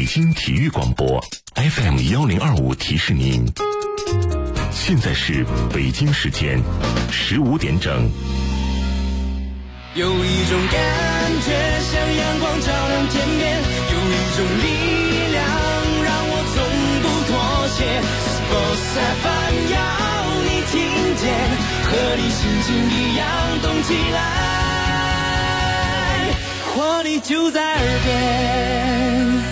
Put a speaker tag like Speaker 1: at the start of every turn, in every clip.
Speaker 1: 京体育广播 FM1025 提示您，现在是北京时间15点整。
Speaker 2: 有一种感觉像阳光照亮天边，有一种力量让我从不妥协。Sports FM 要你听见，和你心情一样动起来，活力就在耳边。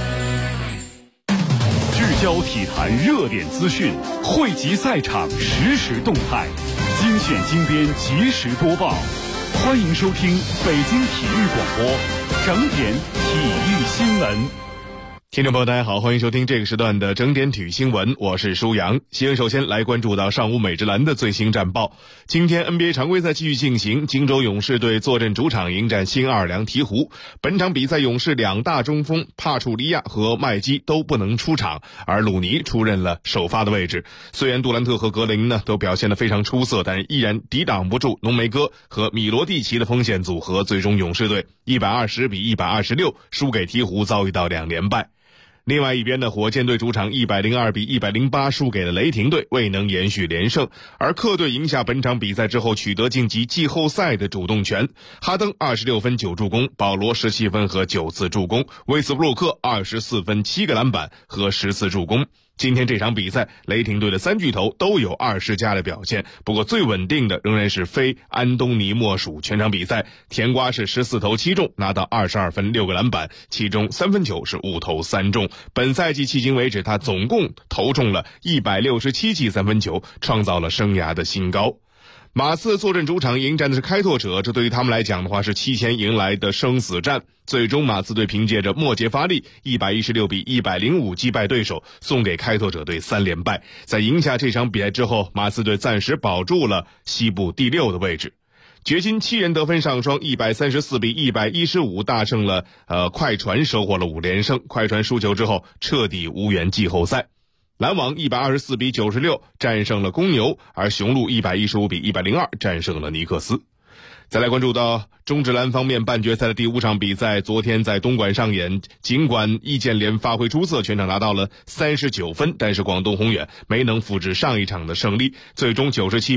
Speaker 3: 聚焦体坛热点资讯，汇集赛场实时动态，精选精编及时播报。欢迎收听北京体育广播整点体育新闻。
Speaker 4: 听众朋友大家好，欢迎收听这个时段的整点体育新闻，我是舒阳。新闻首先来关注到上午美职篮的最新战报。今天 NBA 常规赛继续进行，金州勇士队坐镇主场迎战新奥尔良鹈鹕。本场比赛勇士两大中锋帕楚利亚和麦基都不能出场，而鲁尼出任了首发的位置。虽然杜兰特和格林呢都表现得非常出色，但依然抵挡不住浓眉哥和米罗蒂奇的锋线组合，最终勇士队120-126输给鹈鹕，遭遇到2连败。另外一边的火箭队主场102-108输给了雷霆队，未能延续连胜。而客队赢下本场比赛之后，取得晋级季后赛的主动权。哈登26分9助攻，保罗17分和9次助攻，威斯布鲁克24分7个篮板和14助攻。今天这场比赛，雷霆队的3巨头都有20加的表现，不过最稳定的仍然是非安东尼莫属。全场比赛，甜瓜是14投7中，拿到22分6个篮板，其中3分球是5投3中。本赛季迄今为止，他总共投中了167记3分球，创造了生涯的新高。马刺坐镇主场迎战的是开拓者，这对于他们来讲的话是期前迎来的生死战。最终马刺队凭借着末节发力116-105击败对手，送给开拓者队3连败。在赢下这场比赛之后，马刺队暂时保住了西部第6的位置。掘金7人得分上双134-115大胜了快船，收获了5连胜。快船输球之后彻底无缘季后赛。篮网124-96战胜了公牛，而雄鹿115-102战胜了尼克斯。再来关注到中职篮方面，半决赛的第5场比赛昨天在东莞上演，尽管易建联发挥出色，全场拿到了39分，但是广东宏远没能复制上一场的胜利，最终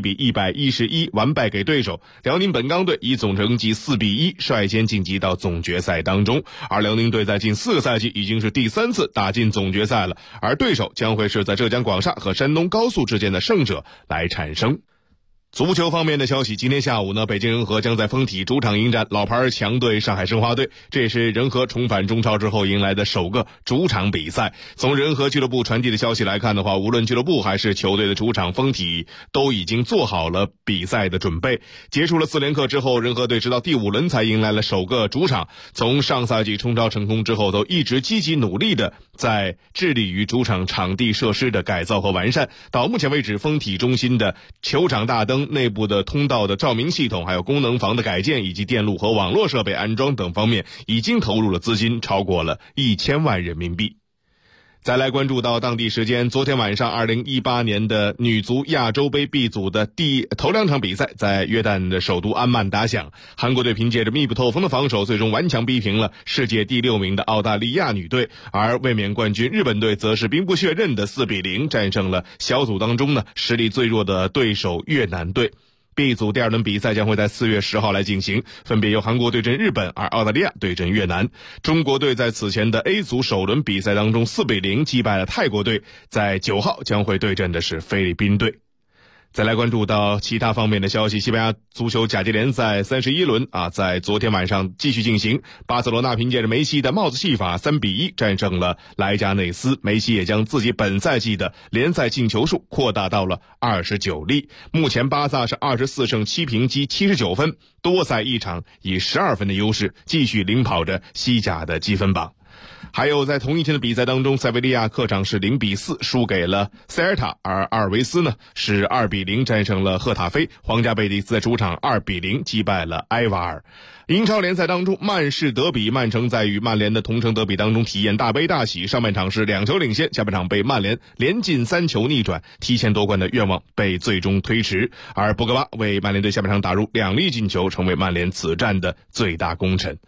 Speaker 4: 97-111完败给对手。辽宁本钢队以总成绩4-1率先晋级到总决赛当中，而辽宁队在近4个赛季已经是第3次打进总决赛了，而对手将会是在浙江广厦和山东高速之间的胜者来产生。足球方面的消息，今天下午呢，北京人和将在丰体主场迎战老牌强队上海申花队，这也是人和重返中超之后迎来的首个主场比赛。从人和俱乐部传递的消息来看的话，无论俱乐部还是球队的主场丰体都已经做好了比赛的准备。结束了4连客之后，人和队直到第5轮才迎来了首个主场。从上赛季冲超成功之后，都一直积极努力的在致力于主场场地设施的改造和完善。到目前为止，丰体中心的球场大灯、内部的通道的照明系统，还有功能房的改建以及电路和网络设备安装等方面，已经投入了资金超过了1000万人民币。再来关注到当地时间昨天晚上2018年的女足亚洲杯 B 组的头2场比赛在约旦的首都安曼打响，韩国队凭借着密不透风的防守，最终顽强逼平了世界第6名的澳大利亚女队，而卫冕冠军日本队则是兵不血刃的4-0战胜了小组当中呢实力最弱的对手越南队。B 组第2轮比赛将会在4月10号来进行，分别由韩国对阵日本，而澳大利亚对阵越南。中国队在此前的 A 组首轮比赛当中4-0击败了泰国队，在9号将会对阵的是菲律宾队。再来关注到其他方面的消息，西班牙足球甲级联赛31轮在昨天晚上继续进行，巴塞罗那凭借着梅西的帽子戏法3-1战胜了莱加内斯，梅西也将自己本赛季的联赛进球数扩大到了29粒。目前巴萨是24胜7平积79分，多赛1场以12分的优势继续领跑着西甲的积分榜。还有在同一天的比赛当中，塞维利亚客场是0-4输给了塞尔塔，而阿尔维斯呢是2-0战胜了赫塔菲，皇家贝蒂斯在主场2-0击败了埃瓦尔。英超联赛当中，曼市德比，曼城在与曼联的同城德比当中体验大悲大喜，上半场是2球领先，下半场被曼联连进3球逆转，提前夺冠的愿望被最终推迟，而博格巴为曼联队下半场打入2粒进球，成为曼联此战的最大功臣。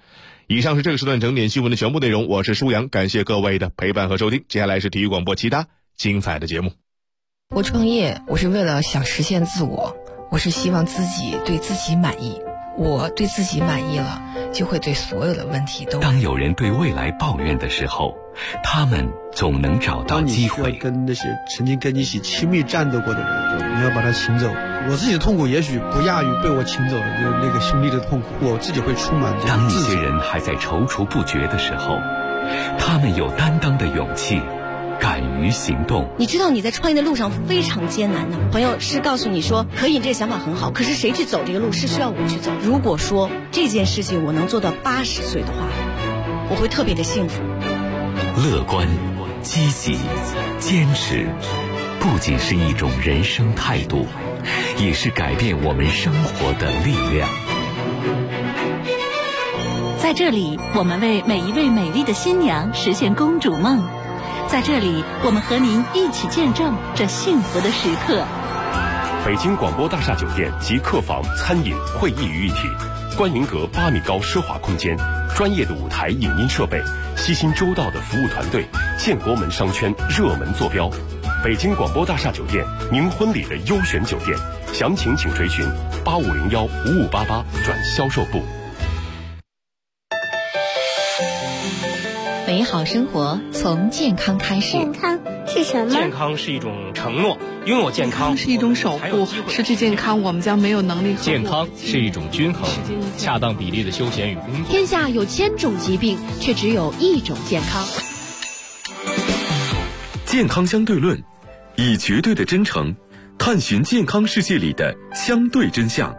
Speaker 4: 以上是这个时段整点新闻的全部内容，我是舒阳，感谢各位的陪伴和收听。接下来是体育广播其他精彩的节目。
Speaker 5: 我创业，我是为了想实现自我，我是希望自己对自己满意。我对自己满意了，就会对所有的问题都。
Speaker 6: 当有人对未来抱怨的时候，他们总能找到机会。
Speaker 7: 当你需要跟那些曾经跟你一起亲密战斗过的人，你要把他请走。我自己的痛苦也许不亚于被我请走的那个兄弟的痛苦，我自己会充满这
Speaker 6: 当一
Speaker 7: 自责。
Speaker 6: 些人还在踌躇不决的时候，他们有担当的勇气，敢于行动。
Speaker 8: 你知道你在创业的路上非常艰难的，朋友是告诉你说可以，这个想法很好，可是谁去走这个路是需要我去走。如果说这件事情我能做到80岁的话，我会特别的幸福。
Speaker 6: 乐观、积极、坚持，不仅是一种人生态度，也是改变我们生活的力量。
Speaker 9: 在这里，我们为每一位美丽的新娘实现公主梦。在这里，我们和您一起见证这幸福的时刻。
Speaker 10: 北京广播大厦酒店集客房、餐饮、会议于一体，观云阁8米高奢华空间，专业的舞台影音设备，悉心周到的服务团队，建国门商圈热门坐标。北京广播大厦酒店，您婚礼的优选酒店，详情请垂询8501-5588转销售部。
Speaker 11: 美好生活从健康开始。
Speaker 12: 健康是什么？
Speaker 13: 健康是一种承诺，拥有健康
Speaker 14: 是一种守护，失去健康我们将没有能力。
Speaker 13: 健康是一种均衡，恰当比例的休闲与工作。
Speaker 15: 天下有1000种疾病，却只有1种健康。
Speaker 1: 健康相对论，以绝对的真诚探寻健康世界里的相对真相。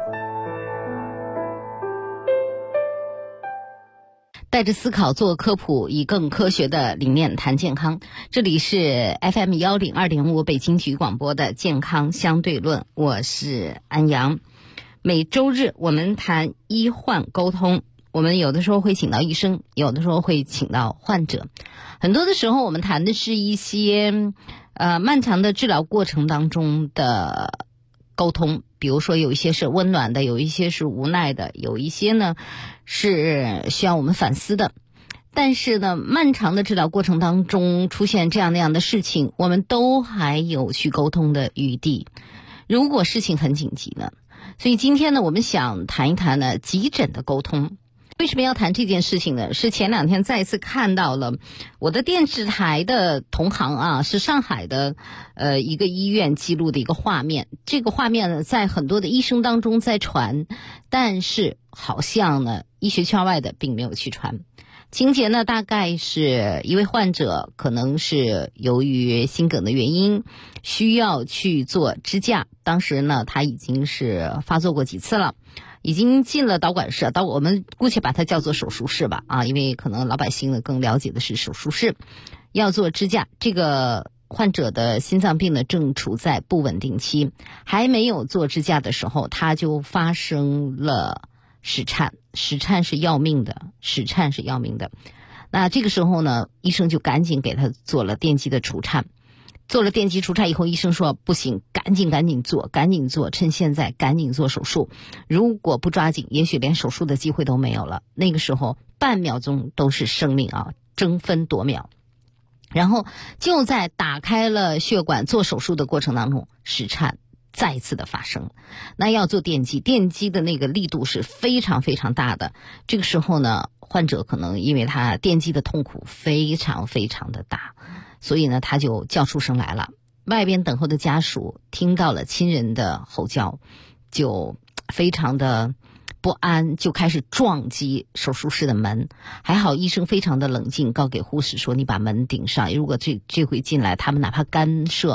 Speaker 11: 带着思考做科普，以更科学的理念谈健康。这里是 FM 102.5北京体育广播的健康相对论，我是安阳。每周日我们谈医患沟通，我们有的时候会请到医生，有的时候会请到患者。很多的时候我们谈的是一些漫长的治疗过程当中的沟通，比如说有一些是温暖的，有一些是无奈的，有一些呢是需要我们反思的。但是呢，漫长的治疗过程当中出现这样那样的事情，我们都还有去沟通的余地。如果事情很紧急呢，所以今天呢，我们想谈一谈呢急诊的沟通。为什么要谈这件事情呢？是前2天再一次看到了我的电视台的同行啊，是上海的一个医院记录的一个画面。这个画面呢，在很多的医生当中在传，但是好像呢，医学圈外的并没有去传。情节呢，大概是一位患者可能是由于心梗的原因，需要去做支架。当时呢，他已经是发作过几次了。已经进了导管室，我们姑且把它叫做手术室吧，因为可能老百姓呢更了解的是手术室，要做支架。这个患者的心脏病呢正处在不稳定期，还没有做支架的时候，他就发生了室颤，室颤是要命的，室颤是要命的。那这个时候呢，医生就赶紧给他做了电击的除颤。做了电击除颤以后，医生说不行，赶紧做，趁现在赶紧做手术。如果不抓紧，也许连手术的机会都没有了。那个时候半秒钟都是生命啊，争分夺秒。然后就在打开了血管做手术的过程当中，室颤再次的发生。那要做电击的那个力度是非常非常大的。这个时候呢，患者可能因为他电击的痛苦非常非常的大，所以呢，他就叫出声来了。外边等候的家属听到了亲人的吼叫，就非常的不安，就开始撞击手术室的门。还好医生非常的冷静，告给护士说：“你把门顶上，如果这回进来，他们哪怕干涉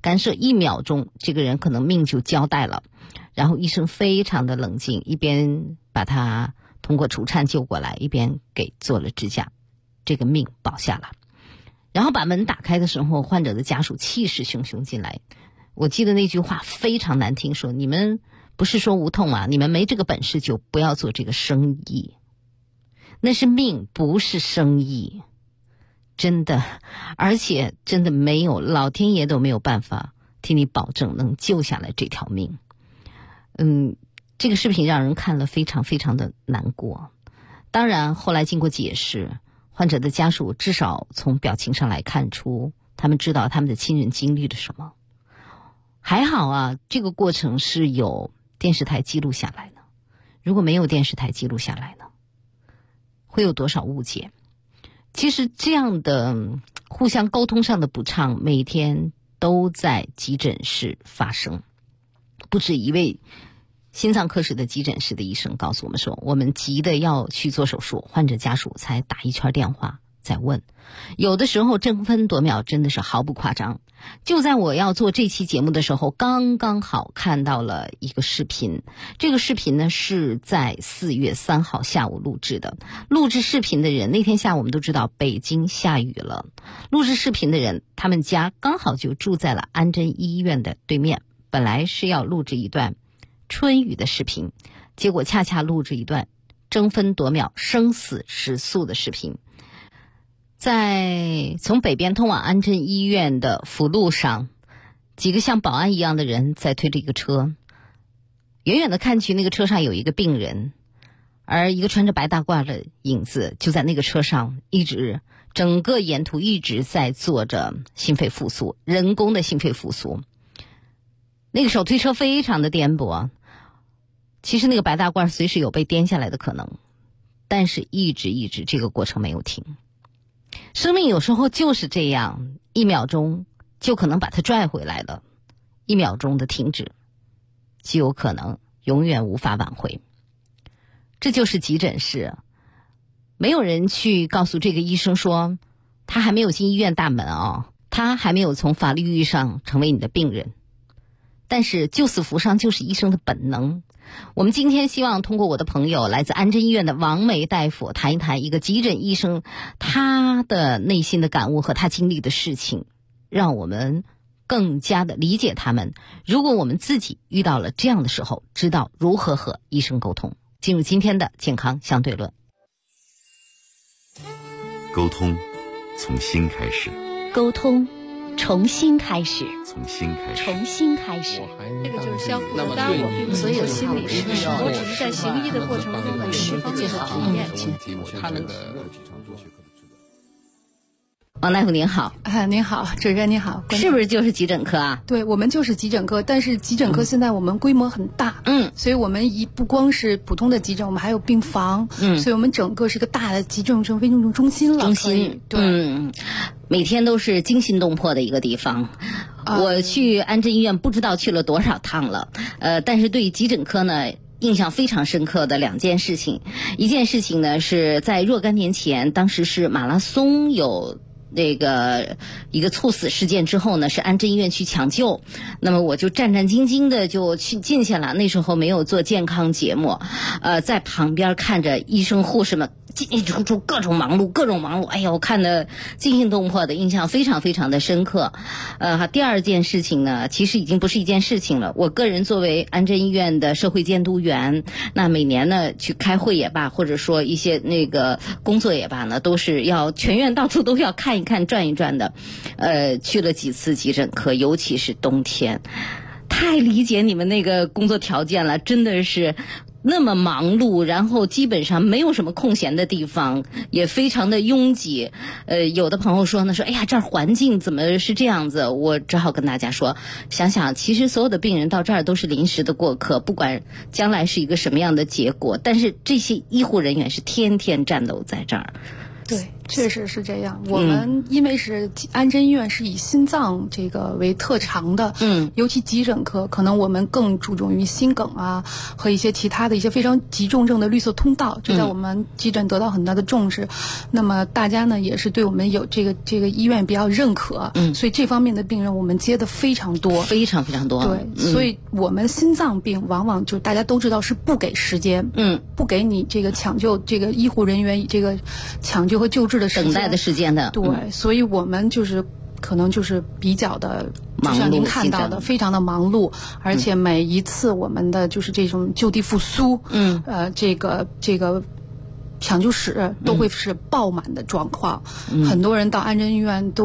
Speaker 11: 1秒钟，这个人可能命就交代了。”然后医生非常的冷静，一边把他通过除颤救过来，一边给做了支架，这个命保下了。然后把门打开的时候，患者的家属气势汹汹进来。我记得那句话非常难听，说你们不是说无痛啊，你们没这个本事就不要做这个生意。那是命，不是生意，真的。而且真的没有，老天爷都没有办法替你保证能救下来这条命。这个视频让人看了非常非常的难过。 当然后来经过解释，患者的家属至少从表情上来看出他们知道他们的亲人经历了什么。还好啊，这个过程是有电视台记录下来的，如果没有电视台记录下来呢，会有多少误解。其实这样的互相沟通上的不畅每天都在急诊室发生。不止一位心脏科室的急诊室的医生告诉我们说，我们急的要去做手术，患者家属才打一圈电话在问，有的时候争分夺秒，真的是毫不夸张。就在我要做这期节目的时候，刚刚好看到了一个视频。这个视频呢是在4月3号下午录制的。录制视频的人，那天下午我们都知道北京下雨了。录制视频的人，他们家刚好就住在了安贞医院的对面。本来是要录制一段春雨的视频，结果恰恰录制一段争分夺秒、生死时速的视频。在从北边通往安贞医院的辅路上，几个像保安一样的人在推着一个车，远远的看去，那个车上有一个病人，而一个穿着白大褂的影子就在那个车上，整个沿途一直在做着心肺复苏，人工的心肺复苏。那个手推车非常的颠簸，其实那个白大褂随时有被颠下来的可能，但是一直这个过程没有停。生命有时候就是这样，1秒钟就可能把它拽回来了，1秒钟的停止就有可能永远无法挽回。这就是急诊室，没有人去告诉这个医生说他还没有进医院大门他还没有从法律意义上成为你的病人。但是救死扶伤就是医生的本能。我们今天希望通过我的朋友来自安贞医院的王梅大夫谈一谈一个急诊医生他的内心的感悟和他经历的事情，让我们更加的理解他们。如果我们自己遇到了这样的时候，知道如何和医生沟通。进入今天的健康相对论。
Speaker 12: 沟通从心开始，
Speaker 15: 沟通重新开始，
Speaker 12: 从心开始，
Speaker 15: 重新开始。
Speaker 14: 这个就是相互的搭我，所以有心理师，我只是在行医的过程中有释放这个体验。
Speaker 13: 他们的
Speaker 11: 王大夫您好。
Speaker 14: 您好，主任您好。
Speaker 11: 是不是就是急诊科啊？
Speaker 14: 对，我们就是急诊科，但是急诊科现在我们规模很大，所以我们不光是普通的急诊，我们还有病房，所以我们整个是一个大的急症非重症中心了。
Speaker 11: 对，每天都是惊心动魄的一个地方。我去安贞医院不知道去了多少趟了，但是对急诊科呢印象非常深刻的2件事情。一件事情呢是在若干年前，当时是马拉松有一个猝死事件之后呢，是安贞医院去抢救，那么我就战战兢兢的就去进去了。那时候没有做健康节目，在旁边看着医生护士们进进出出，各种忙碌，哎呀，我看得惊心动魄的，印象非常非常的深刻。第2件事情呢，其实已经不是一件事情了。我个人作为安贞医院的社会监督员，那每年呢去开会也罢，或者说一些工作也罢呢，都是要全院到处都要看一看、转一转的。去了几次急诊科，尤其是冬天，太理解你们那个工作条件了，真的是那么忙碌，然后基本上没有什么空闲的地方，也非常的拥挤。有的朋友说哎呀，这儿环境怎么是这样子？我只好跟大家说，想想其实所有的病人到这儿都是临时的过客，不管将来是一个什么样的结果，但是这些医护人员是天天战斗在这儿。
Speaker 14: 对，确实是这样。我们因为是安贞医院是以心脏这个为特长的，尤其急诊科，可能我们更注重于心梗啊和一些其他的一些非常急重症的绿色通道，这在我们急诊得到很大的重视。那么大家呢也是对我们有这个医院比较认可，所以这方面的病人我们接的非常多，
Speaker 11: 非常非常多。
Speaker 14: 对，所以我们心脏病往往就大家都知道是不给时间，不给你这个抢救这个医护人员这个抢救和救治的时间，
Speaker 11: 等待的时间的。
Speaker 14: 对，所以我们可能比较的，就像您看到的，非常的忙碌，而且每一次我们的就是这种就地复苏，这个抢救室都会是爆满的状况，很多人到安贞医院都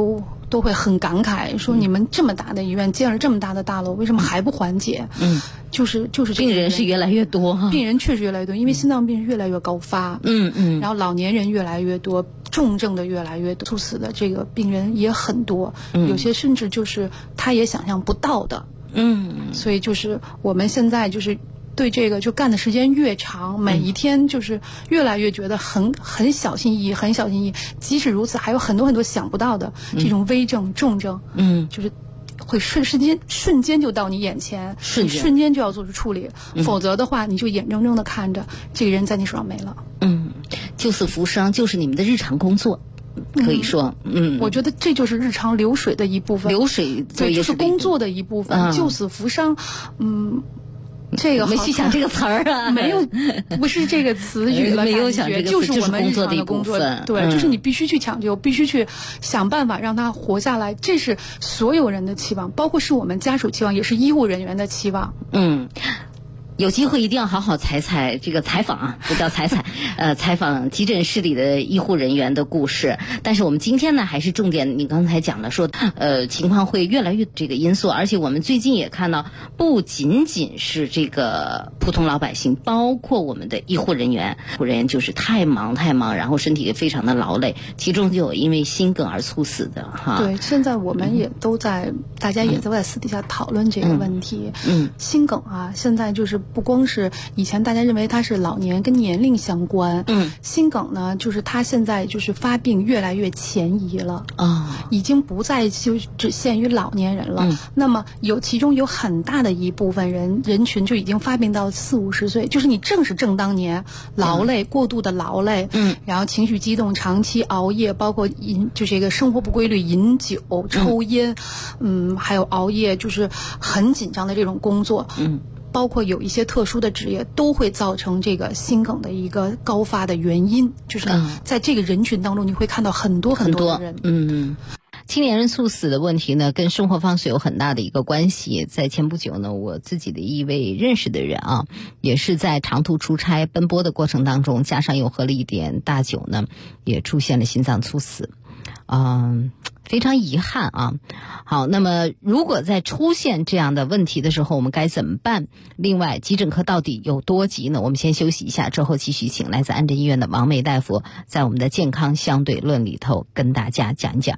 Speaker 14: 都会很感慨，说你们这么大的医院，建了这么大的大楼，为什么还不缓解？就是
Speaker 11: 病人是越来越多哈，
Speaker 14: 病人确实越来越多，因为心脏病越来越高发，然后老年人越来越多，重症的越来越多，猝死的这个病人也很多，有些甚至就是他也想象不到的，所以就是我们现在就是对这个就干的时间越长，每一天就是越来越觉得很小心翼翼，很小心翼翼。即使如此，还有很多很多想不到的这种危症、重症，就是会瞬间就到你眼前，瞬间就要做出处理，否则的话，你就眼睁睁的看着这个人在你手上没了。
Speaker 11: 救死扶伤就是你们的日常工作。可以说，
Speaker 14: 我觉得这就是日常流水的一部分，
Speaker 11: 流水
Speaker 14: 对，就是工作的一部分，救死扶伤，这个
Speaker 11: 没去想这个词儿啊，
Speaker 14: 没有，不是这个词语了，
Speaker 11: 没有想这个，
Speaker 14: 就是我们日常
Speaker 11: 的
Speaker 14: 工作，对，就是你必须去抢救，必须去想办法让他活下来，这是所有人的期望，包括是我们家属期望，也是医护人员的期望。
Speaker 11: 有机会一定要好好采访啊，不叫采访急诊室里的医护人员的故事。但是我们今天呢，还是重点，你刚才讲了说，情况会越来越这个因素，而且我们最近也看到，不仅仅是这个普通老百姓，包括我们的医护人员，就是太忙，然后身体也非常的劳累，其中就有因为心梗而猝死的哈。
Speaker 14: 对，现在我们也都在，大家也都在私底下讨论这个问题。心梗啊，现在就是不光是以前大家认为它是老年跟年龄相关，心梗呢，就是它现在就是发病越来越前移了已经不再就只限于老年人了。那么其中有很大的一部分人群就已经发病到40-50岁，就是你正当年，劳累过度的劳累，然后情绪激动，长期熬夜，包括就这个生活不规律，饮酒、抽烟，还有熬夜，就是很紧张的这种工作，包括有一些特殊的职业都会造成这个心梗的一个高发的原因，就是在这个人群当中，你会看到很多的人。
Speaker 11: 青年人猝死的问题呢，跟生活方式有很大的一个关系。在前不久呢，我自己的一位认识的人啊，也是在长途出差奔波的过程当中，加上又喝了一点大酒呢，也出现了心脏猝死。非常遗憾啊。好，那么如果在出现这样的问题的时候，我们该怎么办？另外，急诊科到底有多急呢？我们先休息一下，之后继续请来自安贞医院的王梅大夫，在我们的健康相对论里头跟大家讲一讲。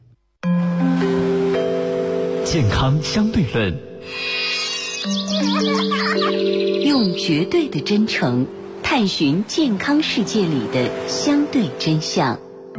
Speaker 6: 健康相对论，
Speaker 9: 用绝对的真诚探寻健康世界里的相对真相。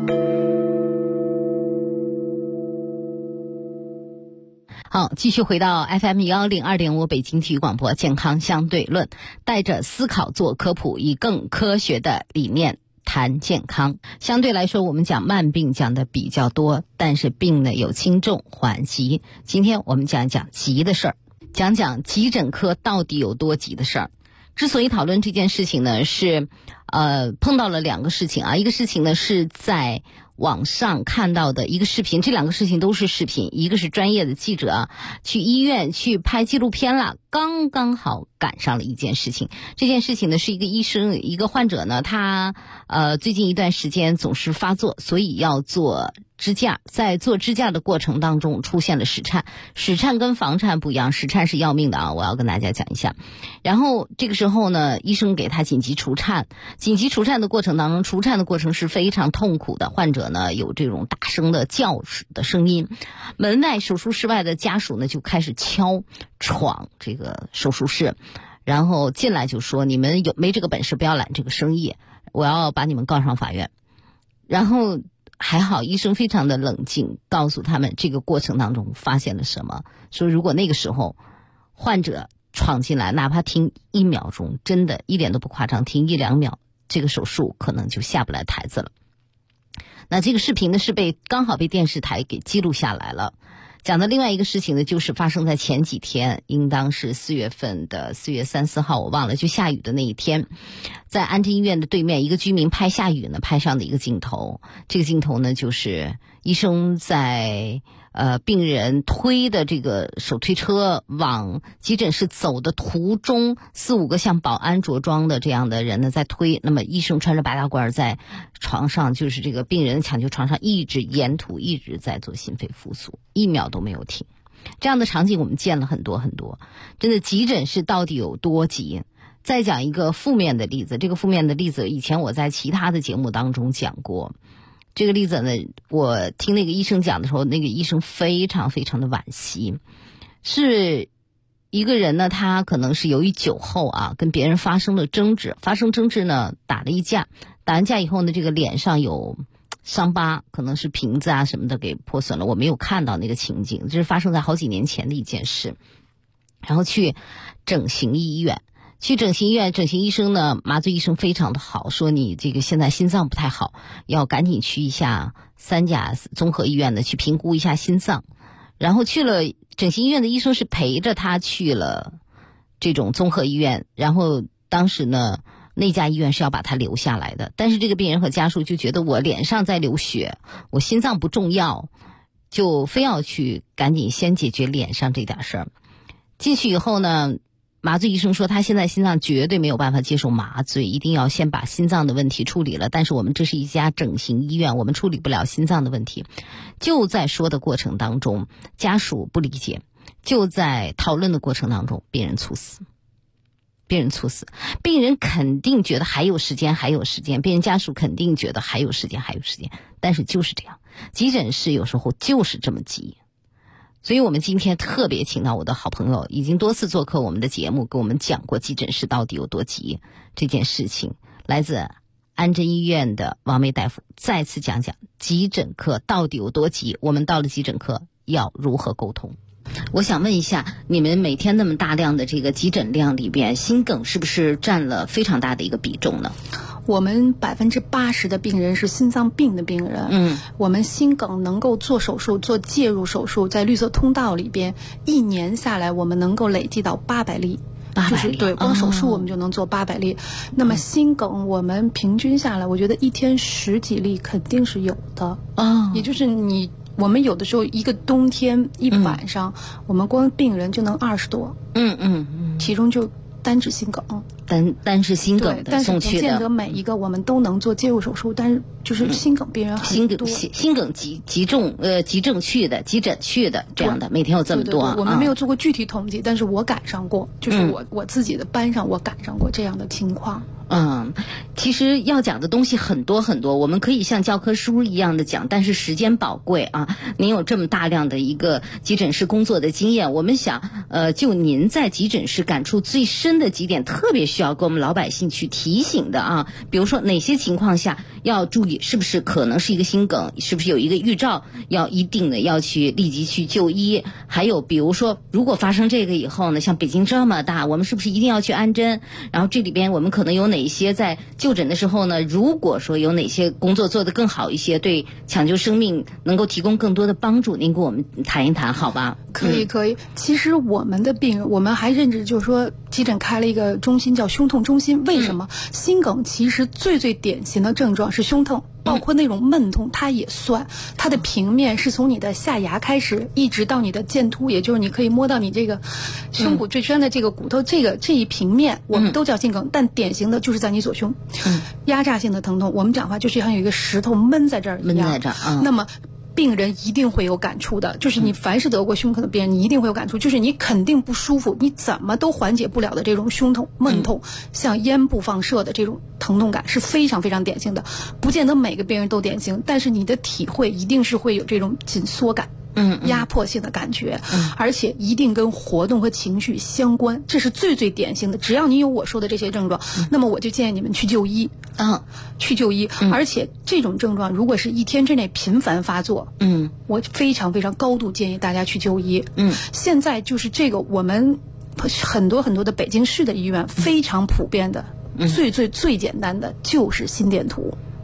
Speaker 11: 好，继续回到 FM 102.5北京体育广播健康相对论，带着思考做科普，以更科学的理念谈健康。相对来说，我们讲慢病讲的比较多，但是病呢有轻重缓急。今天我们讲一讲急的事儿，讲讲急诊科到底有多急的事儿。之所以讨论这件事情呢，是碰到了两个事情啊。一个事情呢是在网上看到的一个视频，这两个事情都是视频。一个是专业的记者去医院去拍纪录片了，刚刚好赶上了一件事情。这件事情呢是一个医生，一个患者呢，他最近一段时间总是发作，所以要做支架。在做支架的过程当中出现了室颤。室颤跟房颤不一样，室颤是要命的啊，我要跟大家讲一下。然后这个时候呢，医生给他紧急除颤。紧急除颤的过程当中，除颤的过程是非常痛苦的，患者呢有这种大声的叫的声音。门外手术室外的家属呢就开始闯这个手术室，然后进来就说，你们没这个本事不要揽这个生意，我要把你们告上法院。然后还好医生非常的冷静，告诉他们这个过程当中发现了什么，说如果那个时候患者闯进来，哪怕停1秒钟，真的一点都不夸张，停1-2秒，这个手术可能就下不来台子了。那这个视频呢是刚好被电视台给记录下来了。讲的另外一个事情呢，就是发生在前几天，应当是4月份的4月3、4号，我忘了，就下雨的那一天，在安贞医院的对面，一个居民拍下雨呢拍上的一个镜头。这个镜头呢，就是医生在病人推的这个手推车往急诊室走的途中，4-5个像保安着装的这样的人呢在推，那么医生穿着白大褂在床上，就是这个病人抢救床上一直沿途一直在做心肺复苏，1秒都没有停。这样的场景我们见了很多很多，真的急诊室到底有多急？再讲一个负面的例子，这个负面的例子以前我在其他的节目当中讲过。这个例子呢，我听那个医生讲的时候，那个医生非常非常的惋惜，是一个人呢，他可能是由于酒后啊，跟别人发生了争执，呢，打了一架，打完架以后呢，这个脸上有伤疤，可能是瓶子啊什么的给破损了，我没有看到那个情景，这是发生在好几年前的一件事。然后去整形医院，整形医生呢，麻醉医生非常的好，说你这个现在心脏不太好，要赶紧去一下3甲综合医院的去评估一下心脏。然后去了整形医院的医生是陪着他去了这种综合医院，然后当时呢那家医院是要把他留下来的，但是这个病人和家属就觉得我脸上在流血，我心脏不重要，就非要去赶紧先解决脸上这点事儿。进去以后呢，麻醉医生说他现在心脏绝对没有办法接受麻醉，一定要先把心脏的问题处理了，但是我们这是一家整形医院，我们处理不了心脏的问题。就在说的过程当中，家属不理解，就在讨论的过程当中，病人猝死。病人肯定觉得还有时间，病人家属肯定觉得还有时间，但是就是这样，急诊室有时候就是这么急。所以我们今天特别请到我的好朋友，已经多次做客我们的节目，跟我们讲过急诊室到底有多急这件事情。来自安贞医院的王梅大夫再次讲讲急诊科到底有多急，我们到了急诊科要如何沟通。我想问一下，你们每天那么大量的这个急诊量里边，心梗是不是占了非常大的一个比重呢？
Speaker 14: 我们80%的病人是心脏病的病人，我们心梗能够做手术，做介入手术，在绿色通道里边，1年下来我们能够累计到800例。就是对，光手术我们就能做800例。那么心梗我们平均下来，我觉得一天10几例肯定是有的。也就是我们有的时候一个冬天一晚上，我们光病人就能20多，其中就单指心梗，
Speaker 11: 单是心梗的送去的，但是不见
Speaker 14: 得每一个我们都能做介入手术，但是就是心梗病人很多，
Speaker 11: 心梗急症去的，急诊去的这样的，每天有这么多。
Speaker 14: 对，我们没有做过具体统计，但是我赶上过，就是我自己的班上我赶上过这样的情况。
Speaker 11: 其实要讲的东西很多很多，我们可以像教科书一样的讲，但是时间宝贵啊。您有这么大量的一个急诊室工作的经验，我们想就您在急诊室感触最深的几点，特别需要跟我们老百姓去提醒的啊。比如说哪些情况下要注意，是不是可能是一个心梗，是不是有一个预兆，要一定的要去立即去就医。还有比如说如果发生这个以后呢，像北京这么大，我们是不是一定要去安贞，然后这里边我们可能有哪些在就诊的时候呢，如果说有哪些工作做得更好一些，对抢救生命能够提供更多的帮助，您给我们谈一谈好吧？
Speaker 14: 可以。其实我们的病人，我们还认知就是说急诊开了一个中心叫胸痛中心。为什么？心梗其实最典型的症状是胸痛，包括那种闷痛它也算。它的平面是从你的下牙开始一直到你的剑突，也就是你可以摸到你这个胸骨最深的这个骨头，这一平面我们都叫心梗，但典型的就是在你左胸，压榨性的疼痛，我们讲话就是像有一个石头闷在这儿一样。那么病人一定会有感触的，就是你凡是得过胸梗的病人，你一定会有感触，就是你肯定不舒服，你怎么都缓解不了的这种胸痛、闷痛，像咽部放射的这种疼痛感是非常非常典型的，不见得每个病人都典型，但是你的体会一定是会有这种紧缩感。压迫性的感觉，而且一定跟活动和情绪相关，这是最典型的。只要你有我说的这些症状，那么我就建议你们去就医。而且这种症状如果是1天之内频繁发作，我非常非常高度建议大家去就医。现在就是这个我们很多的北京市的医院非常普遍的，最简单的就是心电图。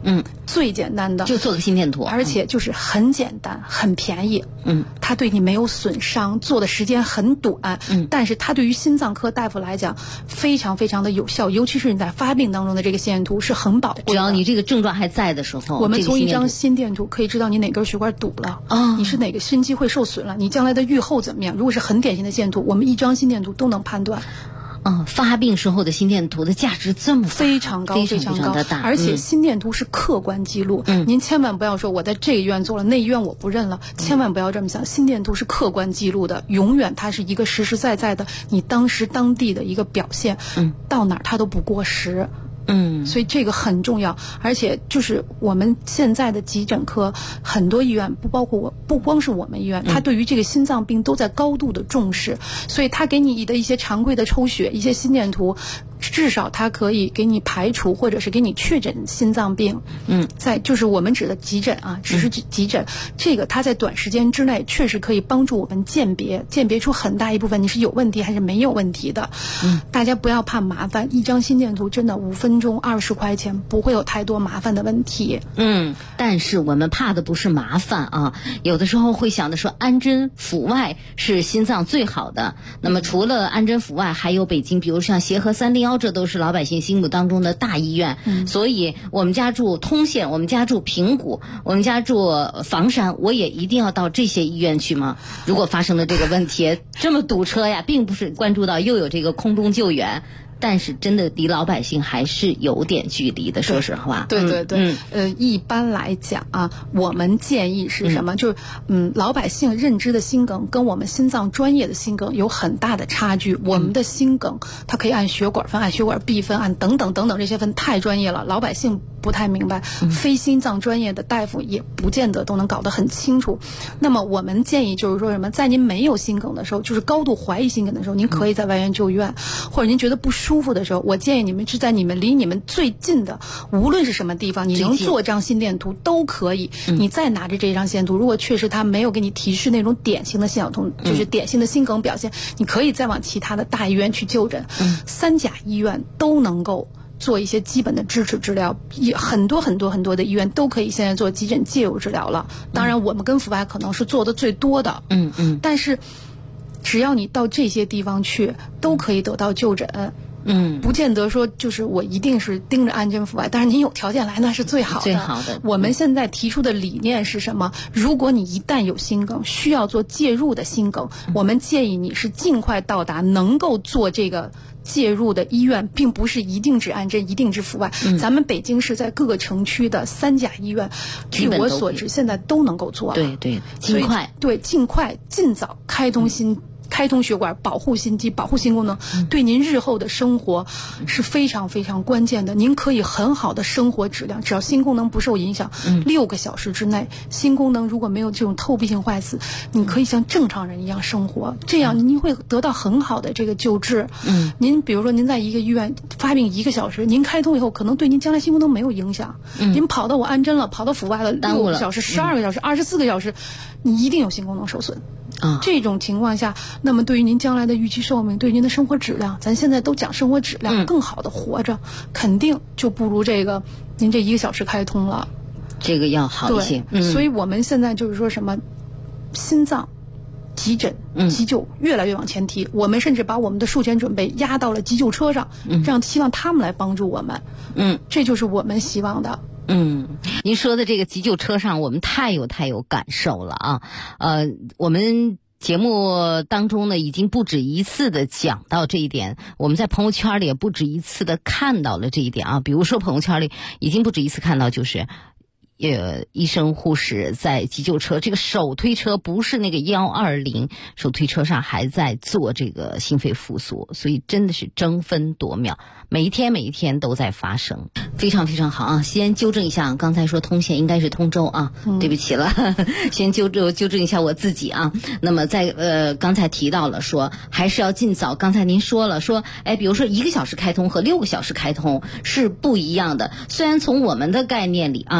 Speaker 14: 最简单的
Speaker 11: 就做个心电图，
Speaker 14: 而且就是很简单、很便宜。它对你没有损伤，做的时间很短。但是它对于心脏科大夫来讲非常非常的有效，尤其是你在发病当中的这个心电图是很宝贵的。
Speaker 11: 只要你这个症状还在的时候，
Speaker 14: 我们从一张心电图可以知道你哪根血管堵了，你是哪个心肌会受损了，你将来的预后怎么样。如果是很典型的心电图，我们一张心电图都能判断。
Speaker 11: 发病时候的心电图的价值这么
Speaker 14: 非常高，非常高，
Speaker 11: 的大，
Speaker 14: 而且心电图是客观记录。您千万不要说我在这个医院做了，那医院我不认了，千万不要这么想。心电图是客观记录的，永远它是一个实实在在的你当时当地的一个表现，到哪儿它都不过时。所以这个很重要，而且就是我们现在的急诊科很多医院，不光是我们医院，它对于这个心脏病都在高度的重视，所以它给你的一些常规的抽血、一些心电图，至少它可以给你排除或者是给你确诊心脏病。在就是我们指的急诊啊，只是急诊，这个它在短时间之内确实可以帮助我们鉴别出很大一部分你是有问题还是没有问题的。大家不要怕麻烦，一张心电图真的5分钟20块钱，不会有太多麻烦的问题。
Speaker 11: 但是我们怕的不是麻烦啊，有的时候会想的说安贞阜外是心脏最好的，那么除了安贞阜外，还有北京，比如像协和301，这都是老百姓心目当中的大医院。所以我们家住通县，我们家住平谷，我们家住房山，我也一定要到这些医院去吗？如果发生了这个问题，这么堵车呀，并不是关注到又有这个空中救援，但是真的离老百姓还是有点距离的，说实话。
Speaker 14: 对，一般来讲啊，我们建议是什么？就是老百姓认知的心梗跟我们心脏专业的心梗有很大的差距。我们的心梗它可以按血管分、按血管壁分、按等等这些分，太专业了，老百姓不太明白，非心脏专业的大夫也不见得都能搞得很清楚。那么我们建议就是说什么，在您没有心梗的时候，就是高度怀疑心梗的时候，您可以在外院就院，或者您觉得不舒服的时候，我建议你们是在离你们最近的，无论是什么地方，你能做张心电图都可以。你再拿着这张心电图，如果确实它没有给你提示那种典型的心绞痛，就是典型的心梗表现，你可以再往其他的大医院去就诊。3甲医院都能够做一些基本的支持治疗，很多的医院都可以现在做急诊介入治疗了。当然我们跟阜外可能是做的最多的，但是只要你到这些地方去，都可以得到就诊。不见得说就是我一定是盯着安贞阜外，但是您有条件来那是最好的。我们现在提出的理念是什么？如果你一旦有心梗，需要做介入的心梗，我们建议你是尽快到达能够做这个介入的医院，并不是一定指安贞，一定指阜外。咱们北京市在各个城区的3甲医院，据我所知现在都能够做了。
Speaker 11: 对，尽快尽早开通血管，保护心肌，保护心功能，对您日后的生活是非常非常关键的。您可以很好的生活质量，只要心功能不受影响，6个小时之内，心功能如果没有这种透壁性坏死，你可以像正常人一样生活，这样您会得到很好的这个救治。您比如说您在一个医院发病1个小时，您开通以后，可能对您将来心功能没有影响。您跑到我安贞了，跑到阜外了，6个小时、12个小时、24个小时，你一定有心功能受损。这种情况下，那么对于您将来的预期寿命，对于您的生活质量，咱现在都讲生活质量，更好的活着，肯定就不如您这1个小时开通了， 这个要好一些。
Speaker 14: 所以我们现在就是说什么，心脏急诊、急救越来越往前提，我们甚至把我们的术前准备压到了急救车上，这样希望他们来帮助我们。这就是我们希望的。
Speaker 11: 您说的这个急救车上，我们太有感受了啊！我们节目当中呢，已经不止一次的讲到这一点，我们在朋友圈里也不止一次的看到了这一点啊。比如说朋友圈里已经不止一次看到，就是医生护士在急救车，这个手推车不是那个120，手推车上还在做这个心肺复苏，所以真的是争分夺秒，每一天都在发生，非常非常好啊！先纠正一下，刚才说通县应该是通州啊，对不起了，先纠正一下我自己啊。那么在刚才提到了说还是要尽早，刚才您说了说，比如说1个小时开通和6个小时开通是不一样的。虽然从我们的概念里啊，如果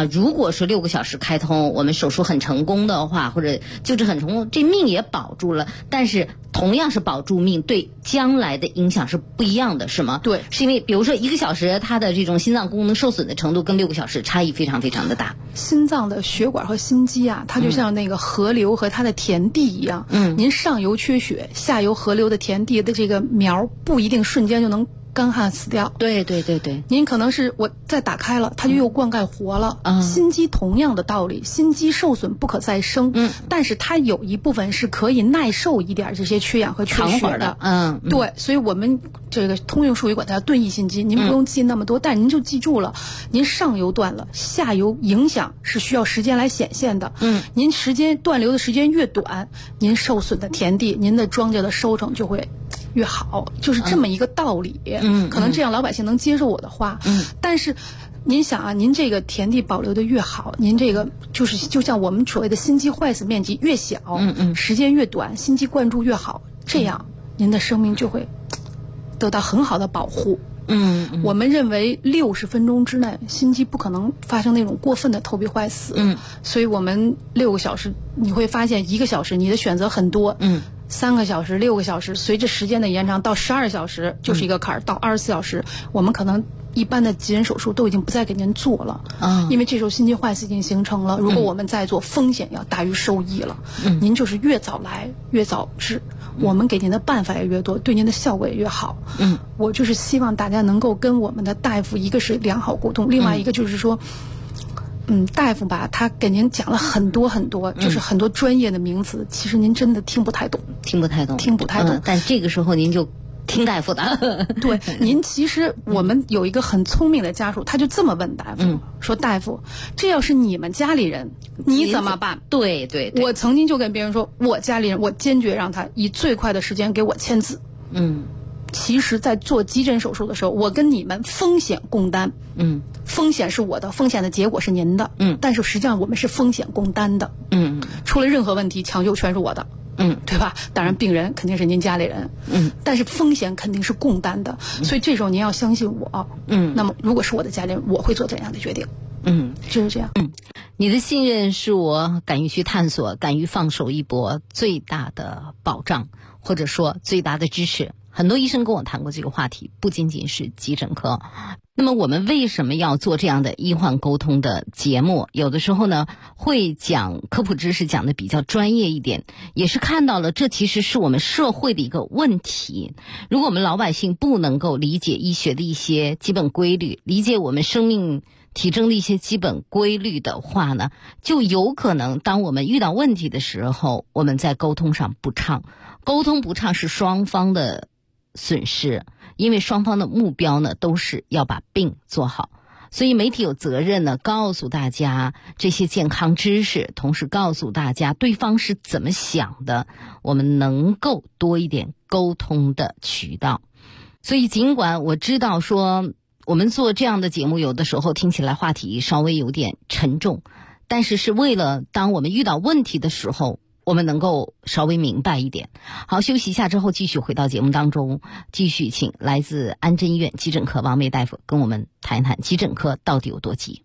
Speaker 11: 果说6个小时开通，我们手术很成功的话，或者救治很成功，这命也保住了，但是同样是保住命，对将来的影响是不一样的，是吗？
Speaker 14: 对，
Speaker 11: 是因为比如说1个小时它的这种心脏功能受损的程度跟6个小时差异非常非常的大。
Speaker 14: 心脏的血管和心肌啊，它就像那个河流和它的田地一样，您上游缺血，下游河流的田地的这个苗不一定瞬间就能干旱死掉。
Speaker 11: 对对对对，
Speaker 14: 您可能是我再打开了，它就又灌溉活了。心肌同样的道理，心肌受损不可再生，但是它有一部分是可以耐受一点这些缺氧和缺血的。对，所以我们这个通用术语管它叫顿翼心肌，您不用记那么多，但您就记住了，您上游断了，下游影响是需要时间来显现的。您时间断流的时间越短，您受损的田地，您的庄稼的收成就会越好，就是这么一个道理。可能这样老百姓能接受我的话。但是您想啊，您这个田地保留的越好，您这个就像我们所谓的心肌坏死面积越小，时间越短，心肌灌注越好，这样您的生命就会得到很好的保护。我们认为60分钟之内心肌不可能发生那种过分的头皮坏死。所以我们6个小时，你会发现1个小时你的选择很多。3个小时、6个小时，随着时间的延长到12小时就是一个坎儿，到24小时，我们可能一般的急诊手术都已经不再给您做了。因为这时候心肌坏死已经形成了，如果我们再做，风险要大于收益了。您就是越早来越早治，我们给您的办法也越多，对您的效果也越好。我就是希望大家能够跟我们的大夫，一个是良好沟通，另外一个就是说大夫吧，他给您讲了很多很多，就是很多专业的名词，其实您真的听不太懂。
Speaker 11: 但这个时候您就听大夫的。
Speaker 14: 对，您其实我们有一个很聪明的家属，他就这么问大夫，说大夫，这要是你们家里人，你怎么办？
Speaker 11: 对对，
Speaker 14: 我曾经就跟别人说，我家里人，我坚决让他以最快的时间给我签字。其实在做急诊手术的时候，我跟你们风险共担。风险是我的，风险的结果是您的。但是实际上我们是风险共担的。出了任何问题，抢救全是我的。对吧？当然病人肯定是您家里人。但是风险肯定是共担的。所以这时候您要相信我。那么如果是我的家里人，我会做这样的决定。就是这样。
Speaker 11: 你的信任是我敢于去探索、敢于放手一搏最大的保障，或者说最大的支持。很多医生跟我谈过这个话题，不仅仅是急诊科。那么我们为什么要做这样的医患沟通的节目？有的时候呢，会讲科普知识讲的比较专业一点，也是看到了这其实是我们社会的一个问题。如果我们老百姓不能够理解医学的一些基本规律，理解我们生命体征的一些基本规律的话呢，就有可能当我们遇到问题的时候，我们在沟通上不畅。沟通不畅是双方的损失，因为双方的目标呢都是要把病做好。所以媒体有责任呢告诉大家这些健康知识，同时告诉大家对方是怎么想的，我们能够多一点沟通的渠道。所以尽管我知道说我们做这样的节目有的时候听起来话题稍微有点沉重，但是是为了当我们遇到问题的时候我们能够稍微明白一点。好，休息一下之后继续回到节目当中，继续请来自安贞医院急诊科王梅大夫跟我们谈一谈急诊科到底有多急。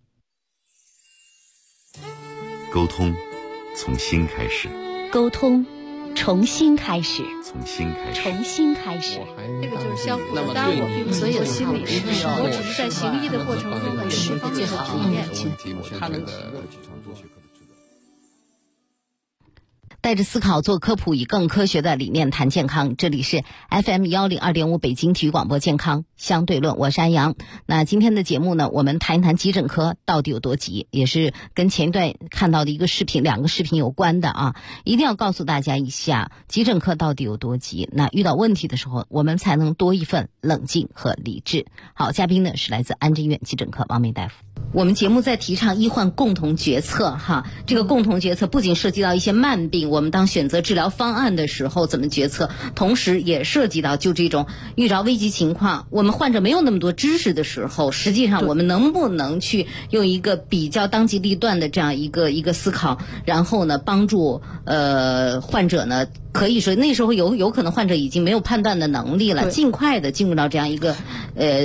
Speaker 12: 沟通从心开始，
Speaker 15: 沟通重新开始，
Speaker 12: 从心开始，
Speaker 15: 重新开始。
Speaker 14: 这个就是相互的耽误，并不是做心理师，我只是在行医的过程中有释放最好的体验。
Speaker 11: 带着思考做科普，以更科学的理念谈健康。这里是 FM102.5 北京体育广播健康相对论，我是安阳。那今天的节目呢，我们谈一谈急诊科到底有多急，也是跟前一段看到的一个视频，两个视频有关的啊。一定要告诉大家一下急诊科到底有多急。那遇到问题的时候，我们才能多一份冷静和理智。好，嘉宾呢是来自安贞医院急诊科王梅大夫。我们节目在提倡医患共同决策哈，这个共同决策不仅涉及到一些慢病，我们当选择治疗方案的时候怎么决策，同时也涉及到就这种遇着危急情况，我们患者没有那么多知识的时候，实际上我们能不能去用一个比较当机立断的这样一个思考，然后呢帮助患者呢，可以说那时候有可能患者已经没有判断的能力了，尽快的进入到这样一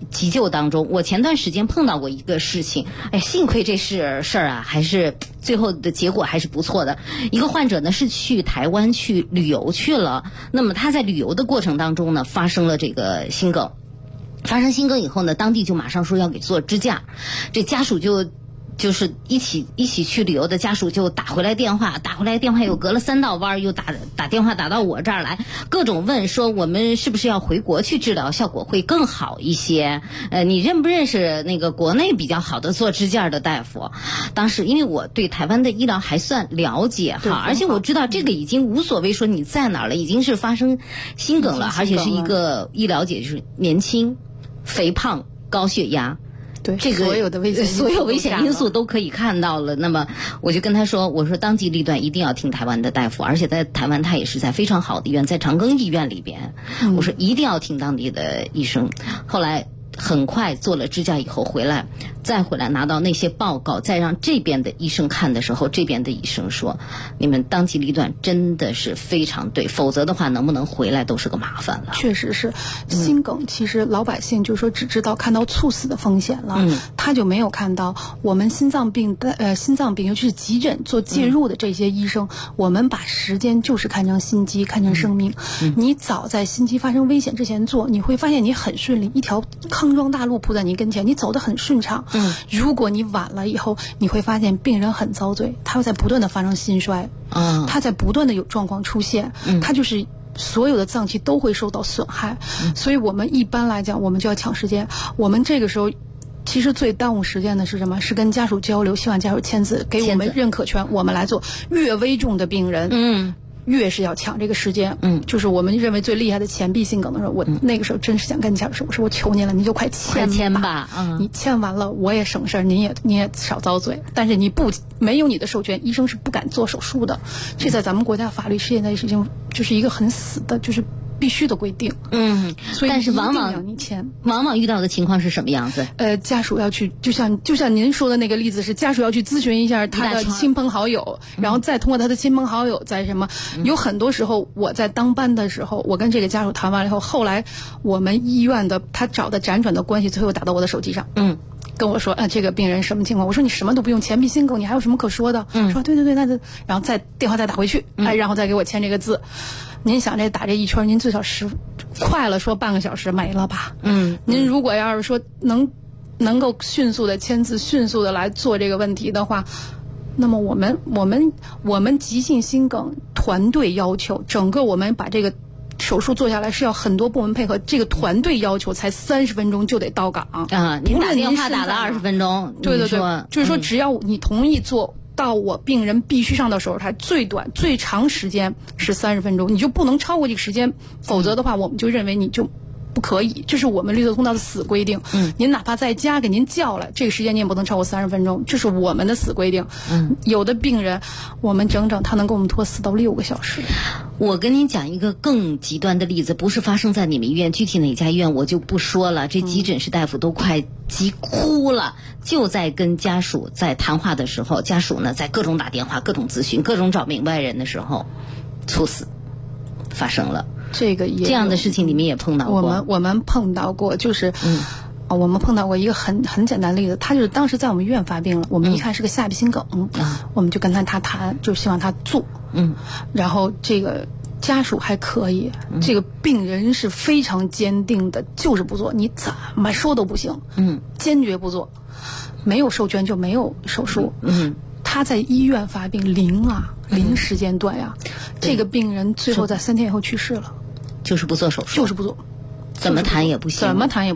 Speaker 11: 急救当中，我前段时间碰到过一个事情，哎，幸亏这事儿啊，还是最后的结果还是不错的。一个患者呢是去台湾去旅游去了，那么他在旅游的过程当中呢，发生了这个心梗。发生心梗以后呢，当地就马上说要给做支架，这家属就是一起去旅游的家属就打回来电话又隔了3道弯，又打电话打到我这儿来，各种问说我们是不是要回国去治疗，效果会更好一些？你认不认识那个国内比较好的做支架的大夫？当时因为我对台湾的医疗还算了解哈，而且我知道这个已经无所谓说你在哪儿了，已经是发生心梗了，而且是一个医疗界就是年轻、肥胖、高血压。
Speaker 14: 对，
Speaker 11: 这个
Speaker 14: 所有危险
Speaker 11: 因素都可以看到了。那么我就跟他说，我说当机立断一定要听台湾的大夫，而且在台湾他也是在非常好的医院，在长庚医院里边，我说一定要听当地的医生。后来很快做了支架以后再回来拿到那些报告，再让这边的医生看的时候，这边的医生说你们当机立断真的是非常对，否则的话能不能回来都是个麻烦了。
Speaker 14: 确实是，心梗其实老百姓就说只知道看到猝死的风险了，他就没有看到我们心脏病尤其是急诊做介入的这些医生，我们把时间就是看成心肌，看成生命。你早在心肌发生危险之前做，你会发现你很顺利，一条康庄大路铺在你跟前，你走得很顺畅。如果你晚了以后，你会发现病人很遭罪，他会在不断的发生心衰，他在不断的有状况出现，他就是所有的脏器都会受到损害。所以我们一般来讲，我们就要抢时间。我们这个时候其实最耽误时间的是什么？是跟家属交流，希望家属签字，给我们认可权，我们来做。越危重的病人，越是要抢这个时间。就是我们认为最厉害的前臂心梗的时候，我那个时候真是想跟家属说，我求您了，你就快签
Speaker 11: 吧。
Speaker 14: 你签完了，我也省事儿，你也少遭罪。但是没有你的授权，医生是不敢做手术的。这在咱们国家法律现在已经就是一个很死的，就是必须的规定。所以
Speaker 11: 但是往往遇到的情况是什么样子？
Speaker 14: 家属要去，就像您说的那个例子是，家属要去咨询一下他的亲朋好友，然后再通过他的亲朋好友在什么。有很多时候我在当班的时候，我跟这个家属谈完了以后，后来我们医院的他找的辗转的关系，最后打到我的手机上。跟我说，这个病人什么情况？我说你什么都不用，前臂心梗，你还有什么可说的？说对，那就，然后再电话再打回去，然后再给我签这个字。您想打这一圈，您最少快了说半个小时没了吧？您如果要是说能够迅速的签字，迅速的来做这个问题的话，那么我们急性心梗团队要求，整个我们把这个手术做下来是要很多部门配合，这个团队要求才30分钟就得到岗
Speaker 11: 您打电话打了20分钟，
Speaker 14: 对，就是说只要你同意做到我病人必须上到手术台，最短最长时间是30分钟，你就不能超过这个时间，否则的话我们就认为你就不可以，这是我们绿色通道的死规定。您哪怕在家给您叫了，这个时间您也不能超过30分钟，这是我们的死规定。有的病人我们整他能给我们拖4到6个小时。
Speaker 11: 我跟您讲一个更极端的例子，不是发生在你们医院，具体哪家医院我就不说了，这急诊室大夫都快急哭了。就在跟家属在谈话的时候，家属呢在各种打电话、各种咨询、各种找明白人的时候，猝死发生了。这样的事情你们也碰到过？
Speaker 14: 我们碰到过，就是我们碰到过一个很简单的例子，他就是当时在我们医院发病了，我们一看是个下臂心梗，我们就跟他谈，就希望他做，然后这个家属还可以，这个病人是非常坚定的，就是不做，你怎么说都不行，坚决不做，没有授权就没有手术，他在医院发病零时间段呀，这个病人最后在3天以后去世了，
Speaker 11: 就是不做手术，
Speaker 14: 就是不做，
Speaker 11: 怎么谈也不行，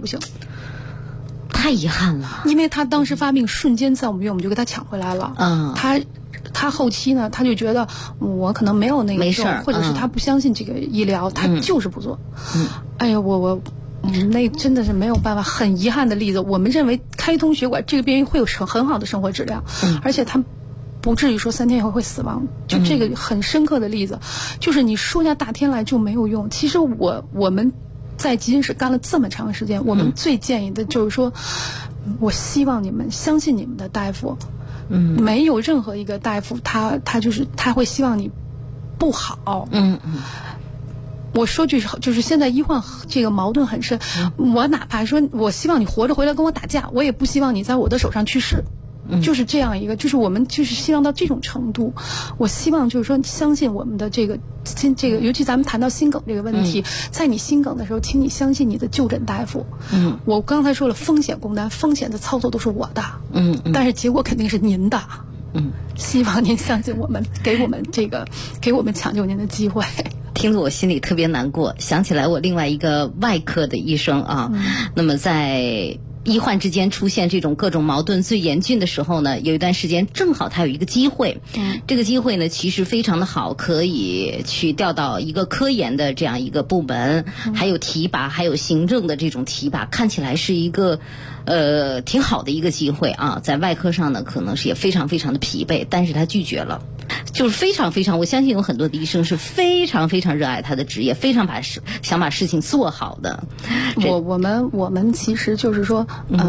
Speaker 11: 太遗憾了。
Speaker 14: 因为他当时发病瞬间在我们医院，我们就给他抢回来了。他后期呢，他就觉得我可能没有那个事儿，或者是他不相信这个医疗，他就是不做。哎呀，我那真的是没有办法，很遗憾的例子。我们认为开通血管，这个病人会有很好的生活质量，而且他不至于说3天以后会死亡。就这个很深刻的例子，就是你说下大天来就没有用。其实我们在急诊室干了这么长时间，我们最建议的就是说，我希望你们相信你们的大夫。没有任何一个大夫他会希望你不好。 我说句就是现在医患这个矛盾很深，我哪怕说我希望你活着回来跟我打架，我也不希望你在我的手上去世。就是这样一个，就是我们就是希望到这种程度。我希望就是说，相信我们的这个，尤其咱们谈到心梗这个问题，在你心梗的时候，请你相信你的就诊大夫。我刚才说了，风险共担，风险的操作都是我的。但是结果肯定是您的。希望您相信我们，给我们抢救您的机会。
Speaker 11: 听得我心里特别难过，想起来我另外一个外科的医生啊，那么在医患之间出现这种各种矛盾最严峻的时候呢，有一段时间正好他有一个机会，这个机会呢其实非常的好，可以去调到一个科研的这样一个部门，还有提拔，还有行政的这种提拔，看起来是一个挺好的一个机会啊。在外科上呢可能是也非常非常的疲惫，但是他拒绝了。就是非常非常，我相信有很多的医生是非常非常热爱他的职业，非常想把事情做好的。
Speaker 14: 我们其实就是说，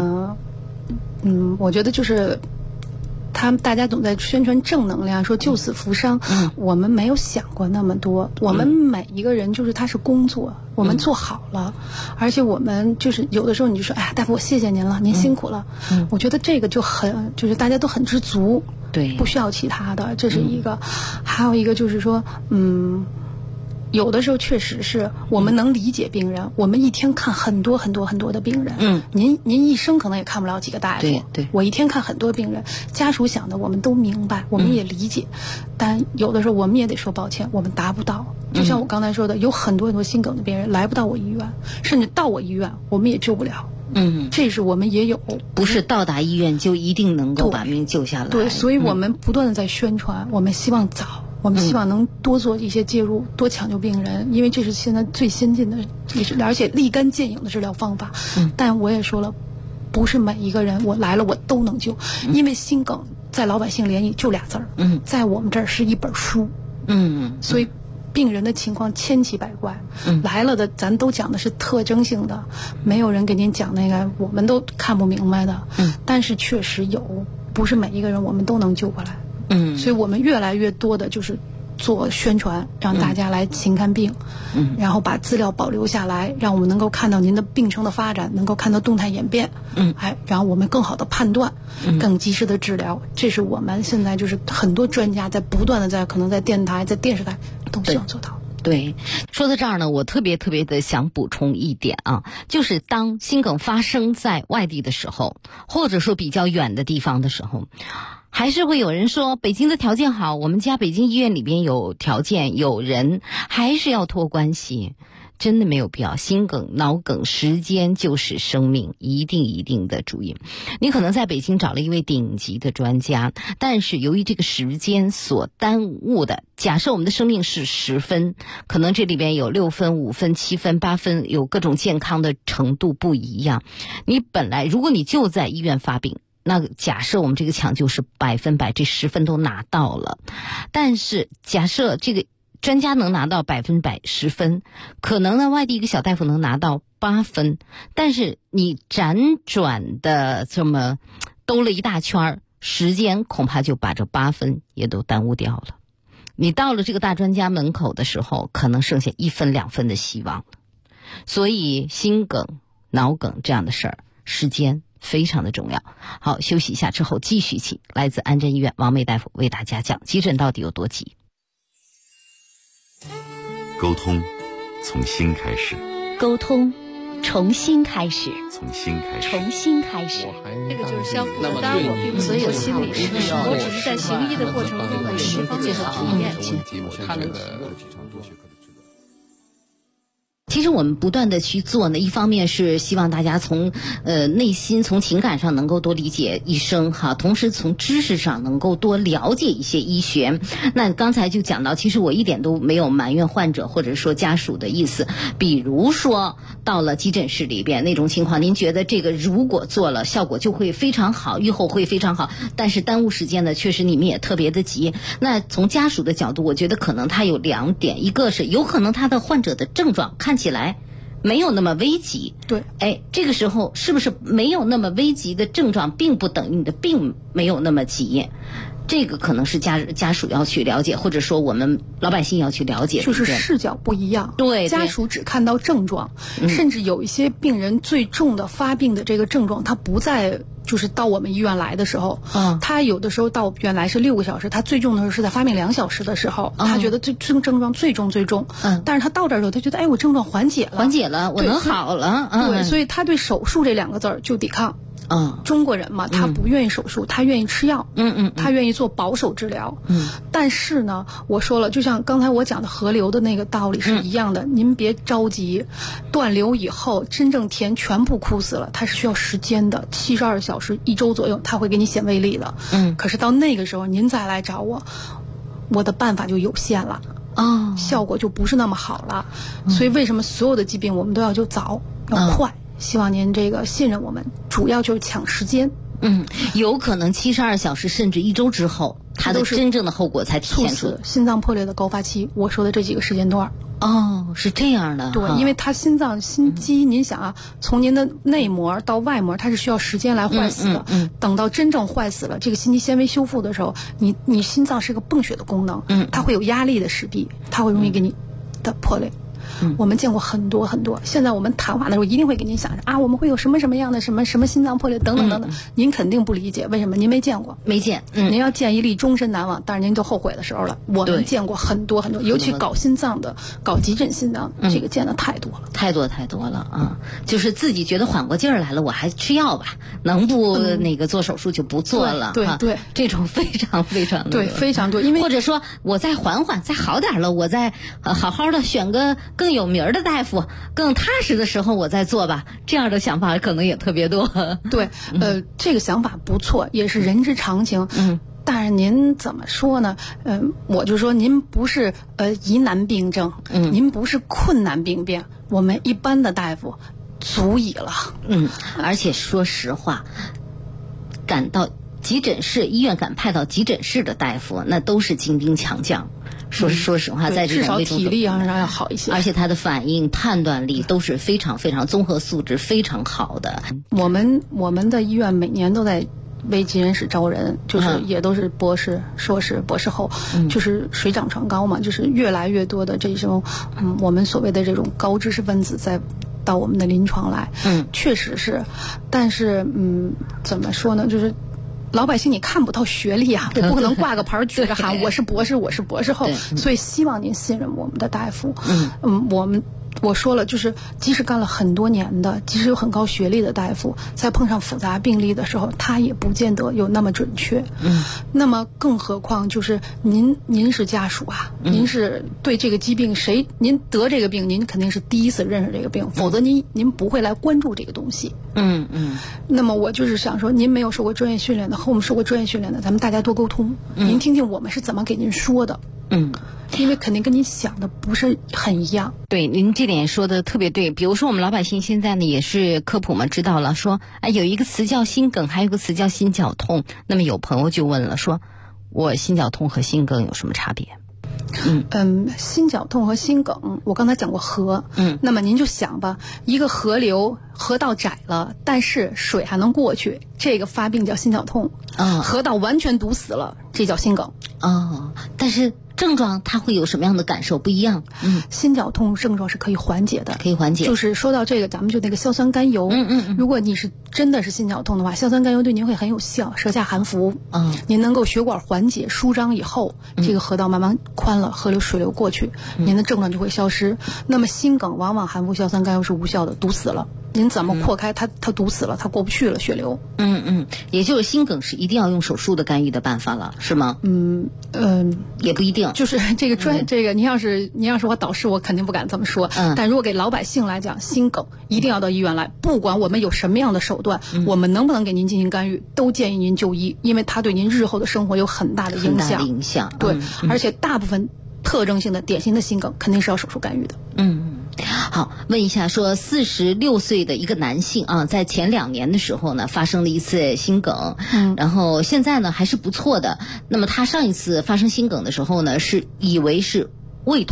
Speaker 14: 我觉得就是大家总在宣传正能量，说救死扶伤，我们没有想过那么多。我们每一个人就是他是工作，我们做好了，而且我们就是有的时候你就说，哎呀，大夫我谢谢您了，您辛苦了。我觉得这个就是大家都很知足。
Speaker 11: 对，
Speaker 14: 不需要其他的，这是一个。还有一个就是说，有的时候确实是我们能理解病人，我们一天看很多很多很多的病人。您一生可能也看不了几个大夫。
Speaker 11: 对，
Speaker 14: 我一天看很多病人，家属想的我们都明白，我们也理解，但有的时候我们也得说抱歉，我们达不到。就像我刚才说的，有很多很多心梗的病人来不到我医院，甚至到我医院我们也救不了。这是我们也有，
Speaker 11: 不是到达医院就一定能够把病人救下来。
Speaker 14: 对，所以我们不断的在宣传，我们希望早，我们希望能多做一些介入，多抢救病人，因为这是现在最先进的，而且立竿见影的治疗方法。但我也说了，不是每一个人我来了我都能救，因为心梗在老百姓眼里就俩字儿，在我们这儿是一本书。所以病人的情况千奇百怪，来了的咱都讲的是特征性的，没有人给您讲那个我们都看不明白的。但是确实有，不是每一个人我们都能救过来。所以我们越来越多的就是做宣传，让大家来勤看病，然后把资料保留下来，让我们能够看到您的病程的发展，能够看到动态演变，然后我们更好的判断，更及时的治疗。这是我们现在就是很多专家在不断的可能在电台、在电视台都希望做到。
Speaker 11: 对，说到这儿呢，我特别的想补充一点啊，就是当心梗发生在外地的时候，或者说比较远的地方的时候，还是会有人说北京的条件好，我们家北京医院里边有条件有人，还是要托关系。真的没有必要，心梗、脑梗，时间就是生命，一定的注意。你可能在北京找了一位顶级的专家，但是由于这个时间所耽误的，假设我们的生命是10分，可能这里边有6分、5分、7分、8分，有各种健康的程度不一样。你本来如果你就在医院发病，那假设我们这个抢救是100%，这10分都拿到了，但是假设这个专家能拿到10%分，可能呢外地一个小大夫能拿到8分，但是你辗转的这么兜了一大圈，时间恐怕就把这8分也都耽误掉了。你到了这个大专家门口的时候，可能剩下1分2分的希望了。所以心梗、脑梗这样的事儿，时间非常的重要。好，休息一下之后继续请来自安贞医院王梅大夫为大家讲急诊到底有多急。
Speaker 12: 沟通从心开始，
Speaker 15: 沟通重新开始，
Speaker 12: 从心开始，
Speaker 15: 重新开始。
Speaker 14: 这个就是相互的。当然，我并不是有心理师，我只是在行医的过程中的十方面的体验。
Speaker 13: 他能
Speaker 11: 其实我们不断的去做呢，一方面是希望大家从内心、从情感上能够多理解医生哈，同时从知识上能够多了解一些医学。那刚才就讲到，其实我一点都没有埋怨患者或者说家属的意思。比如说到了急诊室里边那种情况，您觉得这个如果做了效果就会非常好，预后会非常好，但是耽误时间呢，确实你们也特别的急。那从家属的角度，我觉得可能他有2点，一个是有可能他的患者的症状看起来没有那么危急。
Speaker 14: 对，
Speaker 11: 这个时候是不是没有那么危急的症状并不等于你的病没有那么急？ 这个可能是家属要去了解，或者说我们老百姓要去了解，
Speaker 14: 就是视角不一样。
Speaker 11: 对，
Speaker 14: 家属只看到症状，甚至有一些病人最重的发病的这个症状，他不在就是到我们医院来的时候，他有的时候到原来是6个小时，他最重的时候是在发病2小时的时候，他觉得症状最重，但是他到这儿的时候，他觉得哎，我症状缓解了，
Speaker 11: 我能好了，
Speaker 14: 对，所以他对手术这2个字儿就抵抗。中国人嘛，他不愿意手术，他愿意吃药，他愿意做保守治疗，但是呢，我说了，就像刚才我讲的河流的那个道理是一样的，您别着急，断流以后真正田全部枯死了，它是需要时间的，72小时1周左右，它会给你显微粒的，可是到那个时候您再来找我的办法就有限了，效果就不是那么好了，所以为什么所有的疾病我们都要就早要快。希望您这个信任我们，主要就是抢时间。
Speaker 11: 有可能72小时甚至1周之后，它的真正的后果才体现出。
Speaker 14: 心脏破裂的高发期，我说的这几个时间段。
Speaker 11: 是这样的。
Speaker 14: 对，因为它心肌，您想啊，从您的内膜到外膜，它是需要时间来坏死的。等到真正坏死了，这个心肌纤维修复的时候，你心脏是个泵血的功能，它会有压力的石壁，它会容易给你的破裂。我们见过很多很多，现在我们谈话的时候一定会给您想我们会有什么样的什么心脏破裂等等等等，您肯定不理解，为什么？您没见过，您要见一例终身难忘，但是您就后悔的时候了。我们见过很多很多，尤其搞心脏的，搞急诊心脏，这个见的太多了，
Speaker 11: 太多了啊！就是自己觉得缓过劲儿来了，我还吃药吧，能不那个做手术就不做了。
Speaker 14: 对，
Speaker 11: 这种非常非常
Speaker 14: 对，非常多。因为
Speaker 11: 或者说我再缓缓，再好点了，我再好好的选个更有名的大夫，更踏实的时候我再做吧，这样的想法可能也特别多。
Speaker 14: 对，这个想法不错，也是人之常情。但是您怎么说呢？我就说您不是疑难病症，您不是困难病变，我们一般的大夫足以了。
Speaker 11: 而且说实话，赶到急诊室，医院敢派到急诊室的大夫，那都是精兵强将。说实话，在这种
Speaker 14: 至少体力上要好一些，
Speaker 11: 而且他的反应、判断力都是非常非常综合素质非常好的。
Speaker 14: 我们的医院每年都在为急诊室招人，就是也都是博士、硕士、博士后，就是水涨船高嘛，就是越来越多的这种我们所谓的这种高知识分子在到我们的临床来。确实是，但是怎么说呢，就是老百姓你看不到学历啊，我不可能挂个牌举着喊我是博士，我是博士后，所以希望您信任我们的大夫。我说了，就是即使干了很多年的，即使有很高学历的大夫，在碰上复杂病例的时候，他也不见得有那么准确。那么更何况就是您是家属啊，您是对这个疾病您得这个病，您肯定是第一次认识这个病，否则您不会来关注这个东西。那么我就是想说，您没有受过专业训练的，和我们受过专业训练的，咱们大家多沟通，您听听我们是怎么给您说的。因为肯定跟你想的不是很一样。
Speaker 11: 对，您这点说的特别对。比如说我们老百姓现在呢也是科普嘛，知道了说有一个词叫心梗，还有一个词叫心绞痛。那么有朋友就问了，说我心绞痛和心梗有什么差别？
Speaker 14: 心绞痛和心梗，我刚才讲过河，那么您就想吧，一个河流河道窄了，但是水还能过去，这个发病叫心绞痛。河道完全堵死了，这叫心梗。
Speaker 11: 但是症状它会有什么样的感受不一样？
Speaker 14: 心绞痛症状是可以缓解的，
Speaker 11: 可以缓解。
Speaker 14: 就是说到这个，咱们就那个硝酸甘油。如果你是真的是心绞痛的话，硝酸甘油对您会很有效，舌下含服。您能够血管缓解舒张以后，这个河道慢慢宽了，河流水流过去，您的症状就会消失。那么心梗往往含服硝酸甘油是无效的，堵死了。您怎么扩开它堵死了，它过不去了，血流。
Speaker 11: 也就是心梗是一定要用手术的干预的办法了，是吗？也不一定。
Speaker 14: 就是这个您要是我导师，我肯定不敢这么说。但如果给老百姓来讲，心梗一定要到医院来，不管我们有什么样的手段，我们能不能给您进行干预，都建议您就医，因为它对您日后的生活有很大的影响。对，而且大部分特征性的典型的心梗肯定是要手术干预的。
Speaker 11: 好，问一下，说46岁的一个男性啊，在前2年的时候呢，发生了一次心梗，然后现在呢还是不错的。那么他上一次发生心梗的时候呢，是以为是胃痛，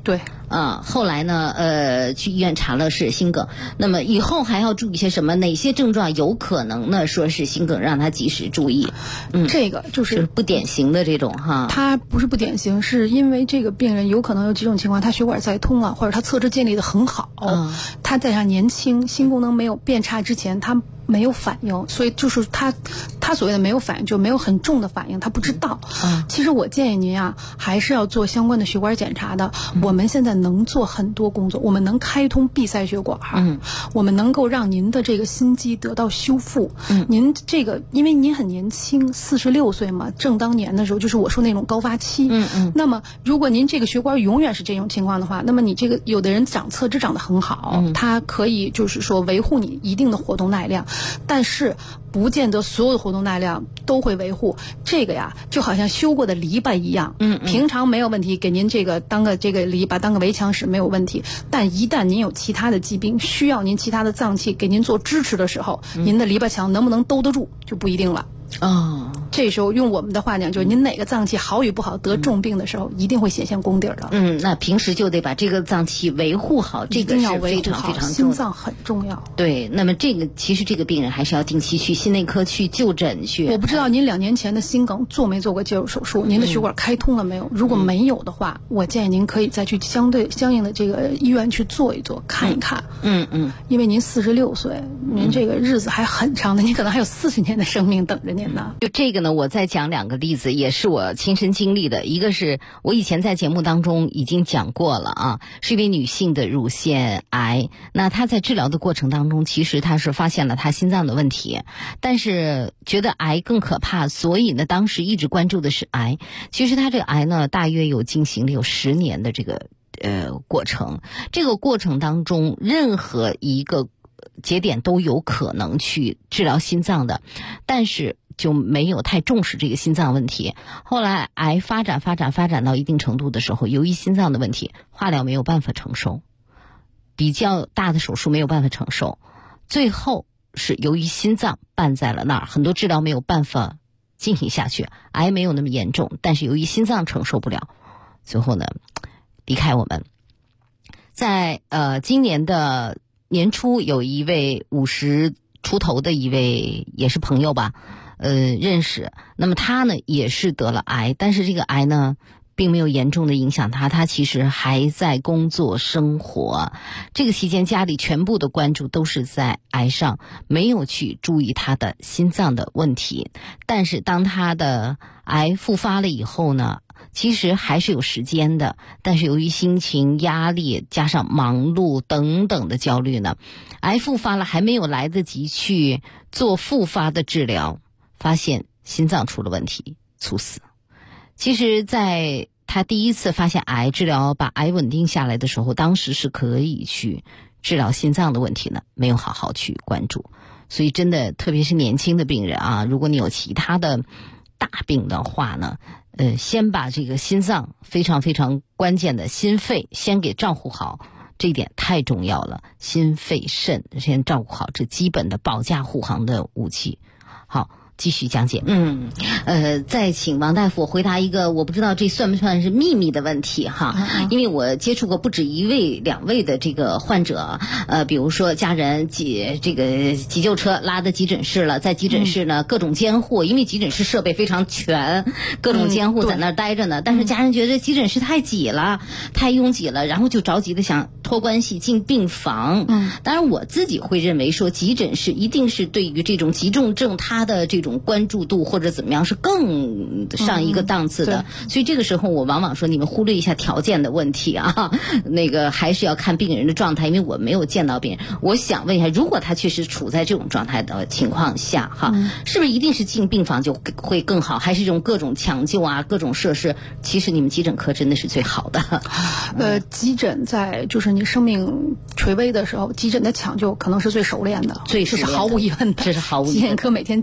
Speaker 14: 对。
Speaker 11: 后来呢，去医院查了是心梗。那么以后还要注意些什么？哪些症状有可能呢？说是心梗，让他及时注意。
Speaker 14: 这个就是
Speaker 11: 不典型的这种哈。
Speaker 14: 他不是不典型，是因为这个病人有可能有几种情况：他血管再通了，或者他侧支建立的很好，他在他年轻、心功能没有变差之前，他没有反应，所以就是他所谓的没有反应，就没有很重的反应，他不知道。其实我建议您啊，还是要做相关的血管检查的。我们现在能做很多工作，我们能开通闭塞血管，我们能够让您的这个心肌得到修复。您这个，因为您很年轻，46岁嘛，正当年的时候，就是我说那种高发期。那么如果您这个血管永远是这种情况的话，那么你这个有的人长侧支长得很好，它可以就是说维护你一定的活动耐量。但是不见得所有的活动耐量都会维护，这个呀就好像修过的篱笆一样，平常没有问题，给您这个当个这个篱笆当个围墙使没有问题，但一旦您有其他的疾病需要您其他的脏器给您做支持的时候，您的篱笆墙能不能兜得住就不一定了。这时候用我们的话讲，就是您哪个脏器好与不好，得重病的时候一定会显现功底儿的。
Speaker 11: 那平时就得把这个脏器维护好，这个是非常非常重要。
Speaker 14: 心脏很重要。
Speaker 11: 对，那么其实这个病人还是要定期去心内科去就诊去。
Speaker 14: 我不知道您2年前的心梗做没做过介入手术，您的血管开通了没有？如果没有的话，我建议您可以再去相应的这个医院去做一做，看一看。因为您46岁，您这个日子还很长的，您可能还有40年的生命等着您呢。
Speaker 11: 就这个呢，我再讲2个例子，也是我亲身经历的。一个是我以前在节目当中已经讲过了啊，是一位女性的乳腺癌。那她在治疗的过程当中，其实她是发现了她心脏的问题，但是觉得癌更可怕，所以呢，当时一直关注的是癌。其实她这个癌呢，大约进行了有10年的这个过程。这个过程当中，任何一个节点都有可能去治疗心脏的，但是就没有太重视这个心脏问题。后来癌发展到一定程度的时候，由于心脏的问题，化疗没有办法承受，比较大的手术没有办法承受，最后是由于心脏绊在了那儿，很多治疗没有办法进行下去，癌没有那么严重，但是由于心脏承受不了，最后呢离开我们。在今年的年初，有一位50出头的一位也是朋友吧，认识。那么他呢也是得了癌，但是这个癌呢并没有严重的影响他其实还在工作生活。这个期间家里全部的关注都是在癌上，没有去注意他的心脏的问题。但是当他的癌复发了以后呢，其实还是有时间的，但是由于心情压力加上忙碌等等的焦虑呢，癌复发了还没有来得及去做复发的治疗，发现心脏出了问题，猝死。其实在他第一次发现癌治疗把癌稳定下来的时候，当时是可以去治疗心脏的问题呢，没有好好去关注。所以真的特别是年轻的病人啊，如果你有其他的大病的话呢，先把这个心脏非常非常关键的心肺先给照顾好，这一点太重要了。心肺肾先照顾好，这基本的保驾护航的武器。好，继续讲解。再请王大夫回答一个我不知道这算不算是秘密的问题哈，因为我接触过不止1位2位的这个患者，比如说家人急救车拉到急诊室了，在急诊室呢各种监护，因为急诊室设备非常全，各种监护在那儿待着呢，但是家人觉得急诊室太挤了，太拥挤了，然后就着急的想托关系进病房。当然我自己会认为说急诊室一定是对于这种急重症它的这种关注度或者怎么样是更上一个档次的，所以这个时候我往往说你们忽略一下条件的问题啊，那个还是要看病人的状态，因为我没有见到病人。我想问一下，如果他确实处在这种状态的情况下哈，是不是一定是进病房就会更好，还是这种各种抢救啊各种设施，其实你们急诊科真的是最好的。
Speaker 14: 急诊在就是你生命垂危的时候，急诊的抢救可能是最熟练的，这是毫无疑问的，
Speaker 11: 这是毫无疑问的。
Speaker 14: 急诊科每天接触的就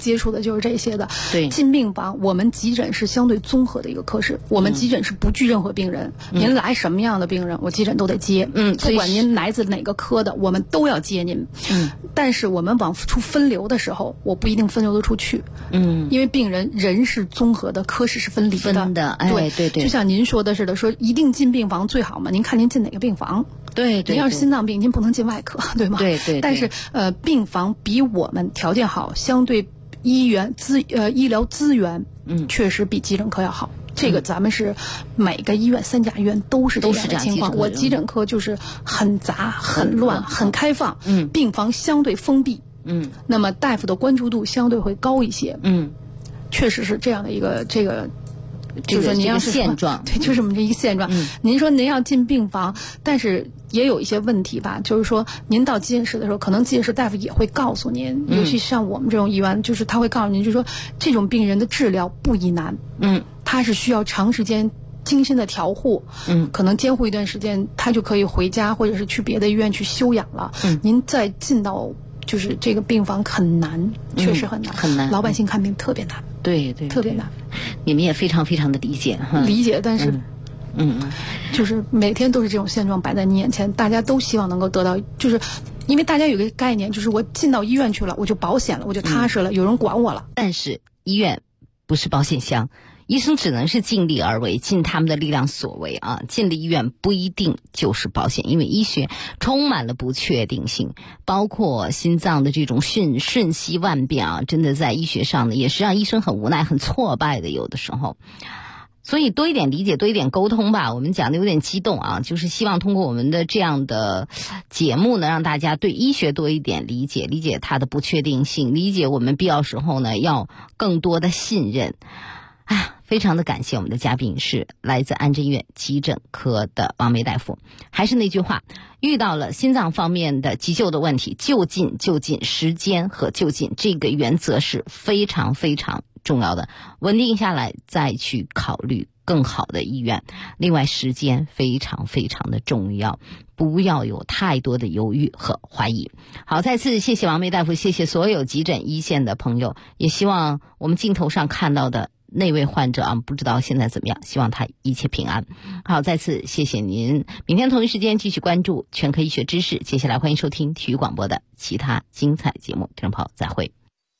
Speaker 14: 就是这些的。
Speaker 11: 对，
Speaker 14: 进病房，我们急诊是相对综合的一个科室，我们急诊是不拒任何病人，您来什么样的病人，我急诊都得接。不管您来自哪个科的，我们都要接您。但是我们往出分流的时候，我不一定分流得出去。因为病人是综合的，科室是分离的。
Speaker 11: 对，
Speaker 14: 就像您说的似的，说一定进病房最好嘛？您看您进哪个病房？
Speaker 11: 对，
Speaker 14: 您要是心脏病，您不能进外科，对吗？
Speaker 11: 对。
Speaker 14: 但是病房比我们条件好，相对医疗资源，确实比急诊科要好。这个咱们是每个医院3甲医院都是这样的情况。我急诊科就是很杂、很乱、很开放，病房相对封闭，那么大夫的关注度相对会高一些，确实是这样的一个就是说您要是
Speaker 11: 现状，
Speaker 14: 对，就是我们这一个现状。您说您要进病房，但是也有一些问题吧，就是说您到急诊室的时候，可能急诊室大夫也会告诉您，尤其像我们这种医院，就是他会告诉您，就是说这种病人的治疗不宜难，他是需要长时间精心的调护，可能监护一段时间，他就可以回家或者是去别的医院去休养了。您再进到就是这个病房很难，确实很难，
Speaker 11: 很难，
Speaker 14: 老百姓看病特别难。
Speaker 11: 对，
Speaker 14: 特别难。
Speaker 11: 你们也非常非常的理解哈，
Speaker 14: 理解，但是，就是每天都是这种现状摆在你眼前，大家都希望能够得到，就是因为大家有个概念，就是我进到医院去了，我就保险了，我就踏实了，有人管我了。
Speaker 11: 但是医院不是保险箱。医生只能是尽力而为，尽他们的力量所为啊！进了医院不一定就是保险，因为医学充满了不确定性，包括心脏的这种瞬息万变啊！真的在医学上呢，也是让医生很无奈、很挫败的，有的时候。所以多一点理解，多一点沟通吧。我们讲的有点激动啊，就是希望通过我们的这样的节目呢，让大家对医学多一点理解，理解它的不确定性，理解我们必要时候呢要更多的信任。非常的感谢我们的嘉宾是来自安贞医院急诊科的王梅大夫。还是那句话，遇到了心脏方面的急救的问题，就近，时间和就近这个原则是非常非常重要的，稳定下来再去考虑更好的医院。另外时间非常非常的重要，不要有太多的犹豫和怀疑。好，再次谢谢王梅大夫，谢谢所有急诊一线的朋友，也希望我们镜头上看到的那位患者啊，不知道现在怎么样，希望他一切平安。好，再次谢谢您。明天同一时间继续关注全科医学知识，接下来欢迎收听体育广播的其他精彩节目。听众朋友再会。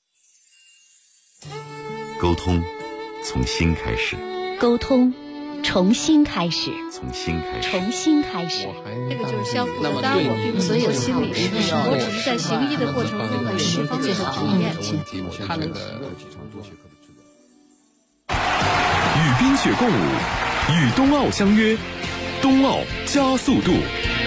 Speaker 12: 沟通从心开始，
Speaker 15: 沟通重新开始，
Speaker 12: 从心开始，
Speaker 15: 重新开始。
Speaker 16: 这个就是相互的。当然，我并不是有心理师，我只是在行医的过程中的释放最好体验。
Speaker 13: 他们
Speaker 10: 与冰雪共舞，与冬奥相约，冬奥加速度。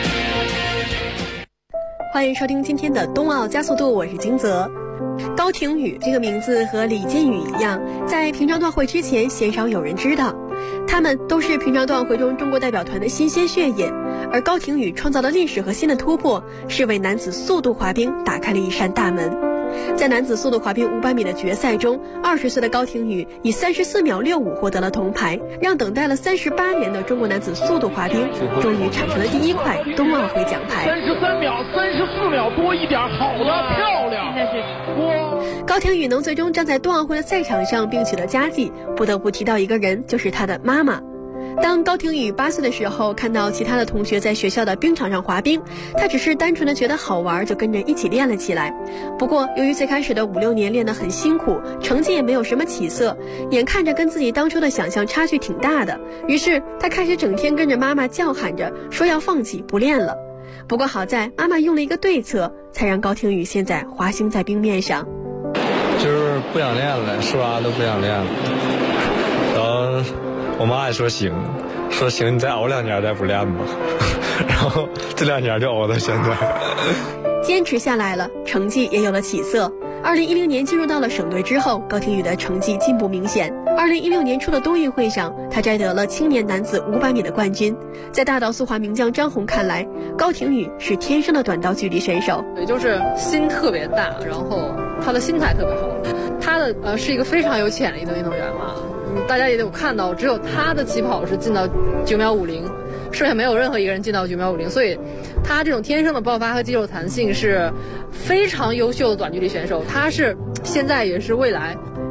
Speaker 17: 欢迎收听今天的冬奥加速度，我是金泽。高亭宇这个名字和李建宇一样，在平昌冬奥会之前鲜少有人知道，他们都是平昌冬奥会中中国代表团的新鲜血液。而高亭宇创造了历史和新的突破，是为男子速度滑冰打开了一扇大门。在男子速度滑冰500米的决赛中，20岁的高亭宇以34秒65获得了铜牌，让等待了38年的中国男子速度滑冰终于产生了第一块冬奥会奖牌。
Speaker 18: 33秒、34秒多一点，好的，漂亮！应该是
Speaker 17: 高亭宇能最终站在冬奥会的赛场上并取得佳绩，不得不提到一个人，就是他的妈妈。当高亭宇8岁的时候，看到其他的同学在学校的冰场上滑冰，他只是单纯的觉得好玩，就跟着一起练了起来。不过由于最开始的5、6年练得很辛苦，成绩也没有什么起色，眼看着跟自己当初的想象差距挺大的，于是他开始整天跟着妈妈叫喊着说要放弃不练了。不过好在妈妈用了一个对策，才让高亭宇现在滑行在冰面上。
Speaker 19: 就是不想练了，说啥都不想练了。然后我妈也说行，说行，你再熬2年再不练吧。然后这2年就熬到现在。
Speaker 17: 坚持下来了，成绩也有了起色。2010年进入到了省队之后，高亭宇的成绩进步明显。2016年初的冬运会上，他摘得了青年男子500米的冠军。在大道速滑名将张红看来，高亭宇是天生的短道距离选手，
Speaker 16: 也就是心特别大，然后他的心态特别好。他的是一个非常有潜力的运动员嘛。大家也有看到，只有他的起跑是进到9秒50，剩下没有任何一个人进到9秒50，所以他这种天生的爆发和肌肉弹性是非常优秀的短距离选手。他是现在也是未来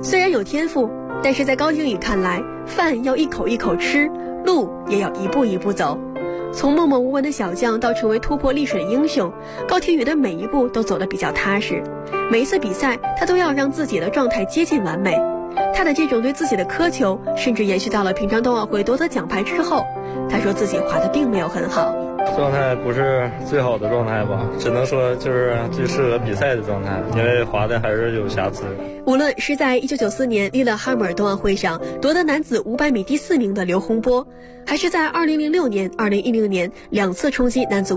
Speaker 17: 虽然有天赋，但是在高亭宇看来，饭要一口一口吃，路也要一步一步走。从默默无闻的小将到成为突破历史的英雄，高亭宇的每一步都走得比较踏实。每一次比赛，他都要让自己的状态接近完美。他的这种对自己的苛求，甚至延续到了平昌冬奥会夺得奖牌之后。他说自己滑得并没有很好，
Speaker 19: 状态不是最好的状态吧，只能说就是最适合比赛的状态，因为滑的还是有瑕疵。
Speaker 17: 无论是在1994年利勒哈姆尔冬奥会上夺得男子500米第4名的刘洪波，还是在2006年、2010年2次冲击男子